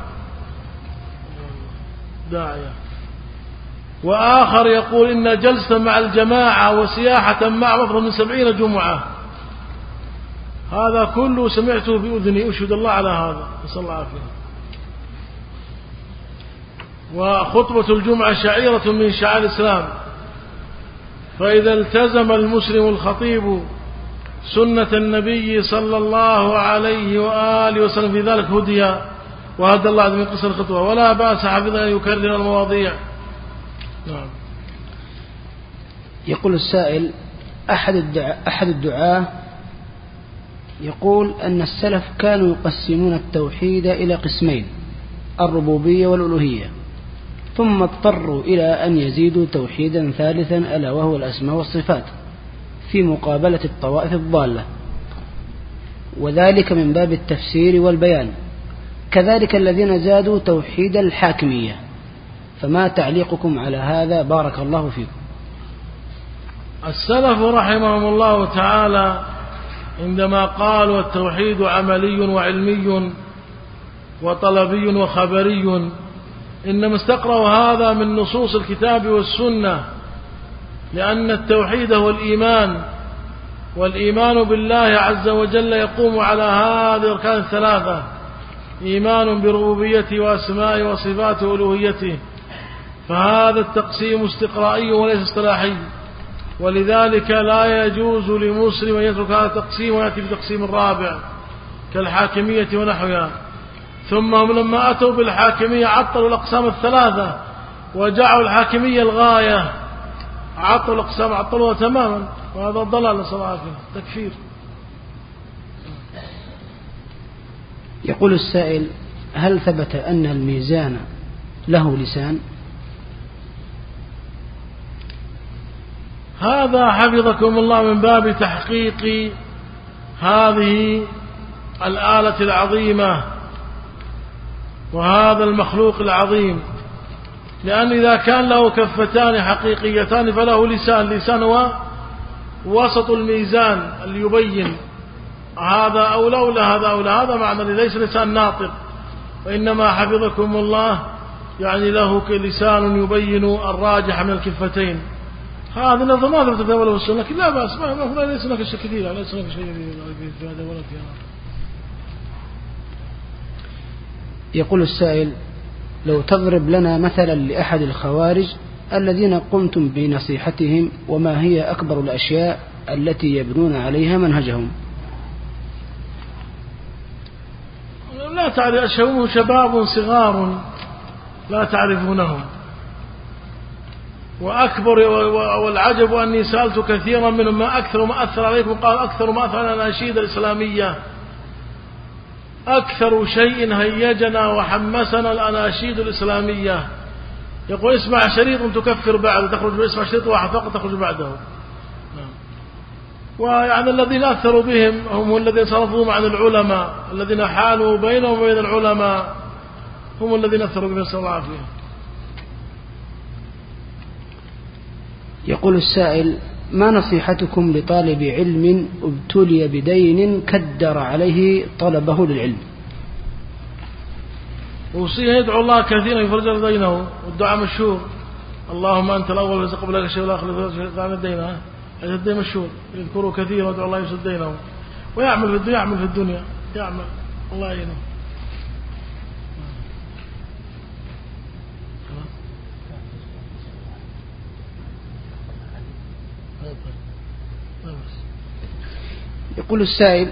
داعية. وآخر يقول إن جلسة مع الجماعة وسياحة مع أفضل من 70 جمعة. هذا كله سمعته بأذني، أشهد الله على هذا، نسأل الله العافية. وخطبة الجمعة شعيرة من شعائر الإسلام، فإذا التزم المسلم الخطيب سنة النبي صلى الله عليه وآله وسلم في ذلك هدي وهدى الله من قصر الخطوة، ولا بأس حفظا أن يكرر المواضيع. نعم. يقول السائل: أحد الدعاة يقول أن السلف كانوا يقسمون التوحيد إلى قسمين: الربوبية والألوهية، ثم اضطروا إلى أن يزيدوا توحيدا ثالثا ألا وهو الأسماء والصفات في مقابلة الطوائف الضالة، وذلك من باب التفسير والبيان، كذلك الذين زادوا توحيد الحاكمية. فما تعليقكم على هذا؟ بارك الله فيكم. السلف رحمهم الله تعالى عندما قالوا التوحيد عملي وعلمي وطلبي وخبري، إنما استقرأوا هذا من نصوص الكتاب والسنة، لأن التوحيد هو الإيمان، والإيمان بالله عز وجل يقوم على هذه الأركان الثلاثة: إيمان بربوبيته وأسمائه وصفاته وألوهيته. فهذا التقسيم استقرائي وليس اصطلاحي، ولذلك لا يجوز لمسلم أن يترك هذا التقسيم ويأتي بتقسيم الرابع كالحاكمية ونحوها. ثم هم لما أتوا بالحاكمية عطلوا الأقسام الثلاثة وجعلوا الحاكمية الغاية، عطلوا الأقسام عطلوها تماما، وهذا ضلال صراحة تكفير. يقول السائل: هل ثبت أن الميزان له لسان؟ هذا حفظكم الله من باب تحقيق هذه الآلة العظيمة وهذا المخلوق العظيم، لأن إذا كان له كفتان حقيقيتان فله لسان، لسان هو وسط الميزان اللي يبين هذا أولى ولا هذا أولى، هذا معنى ليس لسان ناطق، وإنما حفظكم الله يعني له لسان يبين الراجح من الكفتين. هذا النظر ما ثبت في ولا السنة، لكن لا بأس، ما ليس هناك شيء كثير، ليس هناك شيء في هذا ولا في هذا. يقول السائل: لو تضرب لنا مثلا لأحد الخوارج الذين قمتم بنصيحتهم، وما هي أكبر الأشياء التي يبنون عليها منهجهم؟ لا تعرف، أشهرهم شباب صغار لا تعرفونهم، وأكبر والعجب أني سألت كثيرا منهم ما أكثر ما أثر عليكم، قال أكثر ما أثر على الأناشيد الإسلامية، أكثر شيء هيجنا وحمسنا الأناشيد الإسلامية. يقول اسمع شريط تكفر بعده، تخرج اسمع شريط واحد فقط تخرج بعده. ويعني الذين أثروا بهم هم الذين صرفوهم عن العلماء، الذين حالوا بينهم وبين العلماء هم الذين أثروا بهم، صلى الله عليه وسلم. يقول السائل: ما نصيحتكم لطالب علم ابتلي بدين كدر عليه طلبه للعلم؟ وصيه يدعو الله كثيرا يفرج دينه، والدعاء مشهور: اللهم أنت الأول وليس قبلك شيء والآخر عن الدين. هذا الدين مشهور، يذكره كثيرا ويدعو الله يسد دينه، ويعمل في الدنيا، يعمل في الدنيا، يعمل، الله يعينه. يقول السائل: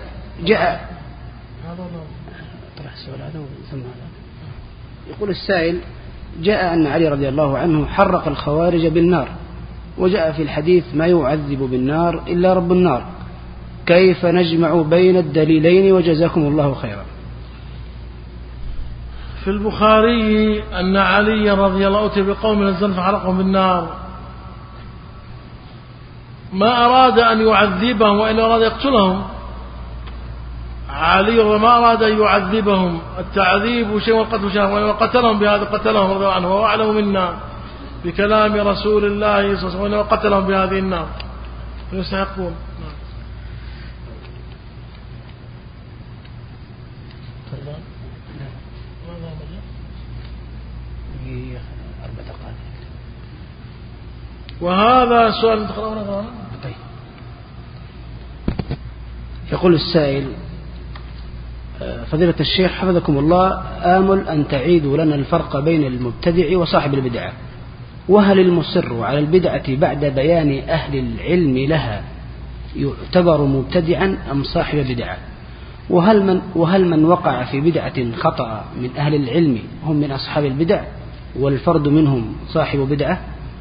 يقول السائل: جاء أن علي رضي الله عنه حرق الخوارج بالنار، وجاء في الحديث: ما يعذب بالنار إلا رب النار، كيف نجمع بين الدليلين؟ وجزاكم الله خيرا. في البخاري أن علي رضي الله عنه بقوم نزل فحرقهم بالنار، ما أراد أن يعذبهم وإلا أراد يقتلهم. علي ما أراد أن يعذبهم، التعذيب شيء والقتل شيء، وإن قتلهم بهذا قتلهم رضي الله عنه، وهو أعلم منا بكلام رسول الله صلى الله عليه وسلم، وقتلهم بهذه النار يستحقون. وهذا سؤال تقرأونه. يقول السائل: فضيلة الشيخ حفظكم الله، آمل أن تعيدوا لنا الفرق بين المبتدع وصاحب البدعة، وهل المصر على البدعة بعد بيان أهل العلم لها يعتبر مبتدعا أم صاحب بدعة؟ وهل من وقع في بدعة خطأ من أهل العلم هم من أصحاب البدع والفرد منهم صاحب بدعة؟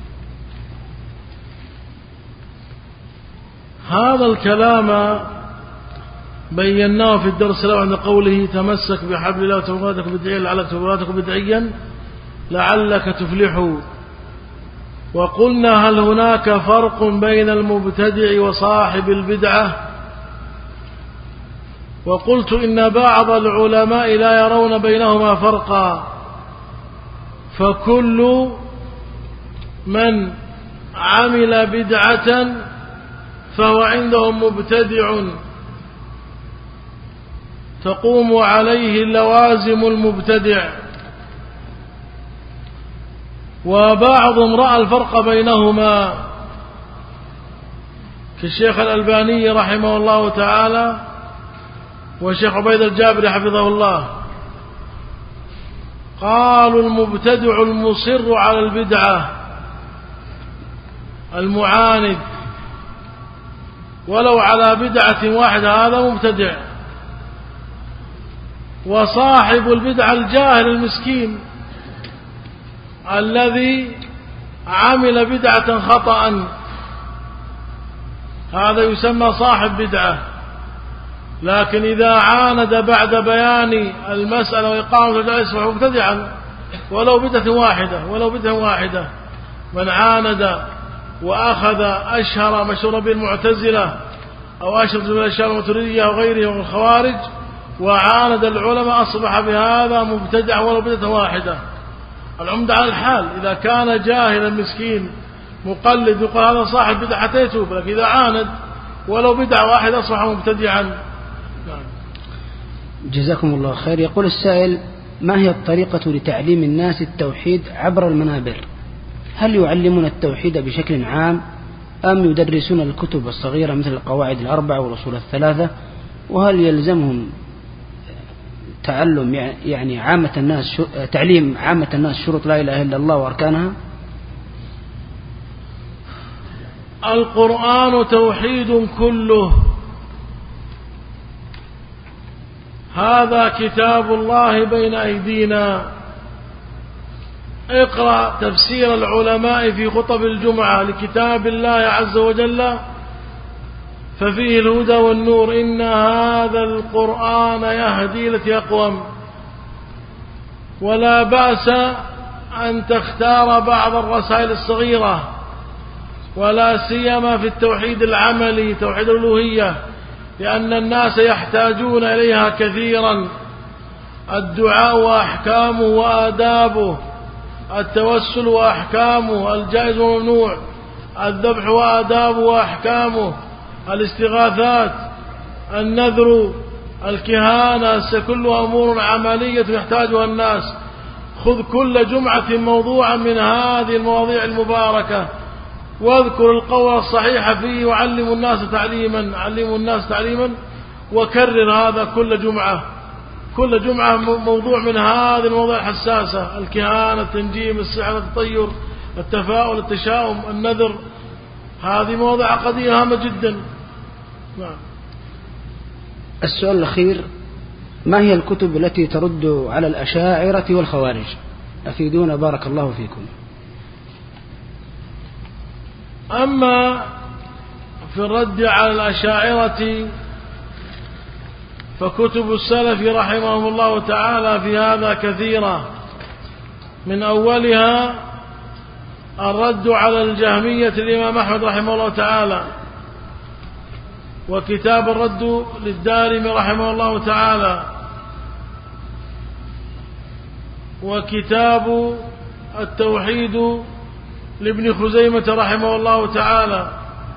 هذا الكلام بيناه في الدرس الأول عند قوله: تمسك بحبل الله وتوباتك بدعيا لعلك توباتك بدعيا لعلك تفلحوا. وقلنا: هل هناك فرق بين المبتدع وصاحب البدعة؟ وقلت: إن بعض العلماء لا يرون بينهما فرقا، فكل من عمل بدعة فهو عندهم مبتدع تقوم عليه لوازم المبتدع. وبعضهم رأى الفرق بينهما كالشيخ الألباني رحمه الله تعالى والشيخ عبيد الجابري حفظه الله، قالوا: المبتدع المصر على البدعة المعاند ولو على بدعة واحدة هذا مبتدع. وصاحب البدعة الجاهل المسكين الذي عمل بدعة خطأ هذا يسمى صاحب بدعة. لكن إذا عاند بعد بيان المسألة وإقامة الحجة يصبح مبتدعا ولو بدعة واحدة. من عاند وأخذ أشهر مشهور بالمعتزلة أو أشهر بالأشياء الماتريدية أو غيرهم من الخوارج وعاند العلماء أصبح بهذا مبتدعا ولو بدعة واحدة. العمدة على الحال إذا كان جاهلا مسكين مقلد يقول هذا صاحب بدعة يتوب، لكن إذا عاند ولو بدعة واحدة أصبح مبتدعا. جزاكم الله خير. يقول السائل: ما هي الطريقة لتعليم الناس التوحيد عبر المنابر؟ هل يعلمون التوحيد بشكل عام أم يدرسون الكتب الصغيرة مثل القواعد الأربع والأصول الثلاثة؟ وهل يلزمهم تعليم عامة الناس شروط لا إله إلا الله وأركانها؟ القرآن توحيد كله، هذا كتاب الله بين أيدينا. اقرأ تفسير العلماء في خطب الجمعة لكتاب الله عز وجل ففيه الهدى والنور، إن هذا القرآن يهدي التي أقوم. ولا بأس أن تختار بعض الرسائل الصغيرة ولا سيما في التوحيد العملي توحيد الألوهية، لأن الناس يحتاجون إليها كثيرا. الدعاء وأحكامه وآدابه، التوسل وأحكامه، الجائز والممنوع، الذبح وآدابه وأحكامه، الاستغاثات، النذر، الكهانة، كلها أمور عملية يحتاجها الناس. خذ كل جمعة موضوعا من هذه المواضيع المباركة واذكر القول الصحيح فيه وعلموا الناس تعليما وكرر هذا كل جمعة موضوع من هذه المواضيع الحساسة: الكهانة، التنجيم، السحر، التطير، التفاؤل، التشاؤم، النذر. هذه مواضيع عقدية هامة جدا. السؤال الأخير: ما هي الكتب التي ترد على الأشاعرة والخوارج؟ أفيدونا بارك الله فيكم. أما في الرد على الأشاعرة فكتب السلف رحمهم الله تعالى في هذا كثيرة، من أولها الرد على الجهمية الإمام أحمد رحمه الله تعالى، وكتاب الرد للدارمي رحمه الله تعالى، وكتاب التوحيد لابن خزيمة رحمه الله تعالى،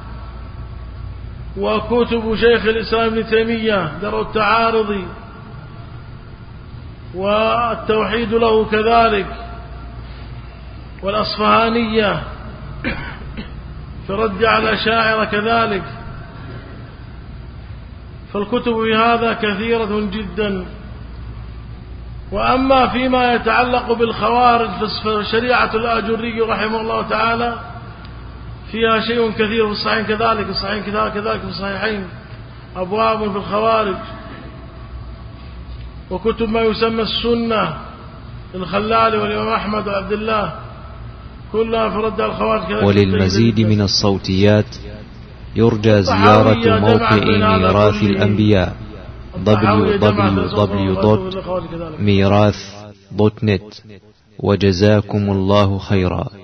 وكتب شيخ الإسلام ابن تيمية درء التعارض والتوحيد له كذلك، والأصفهانية في الرد على الأشاعرة كذلك. فالكتب في هذا كثيرة جدا. وأما فيما يتعلق بالخوارج فشريعة الآجري رحمه الله تعالى فيها شيء كثير، في الصحيحين كذلك، في الصحيحين أبواب في الخوارج، وكتب ما يسمى السنة الخلال والإمام أحمد وعبد الله كلها في رد على الخوارج. وللمزيد من الصوتيات يرجى زيارة موقع ميراث الأنبياء www.mirath.net. وجزاكم الله خيرا.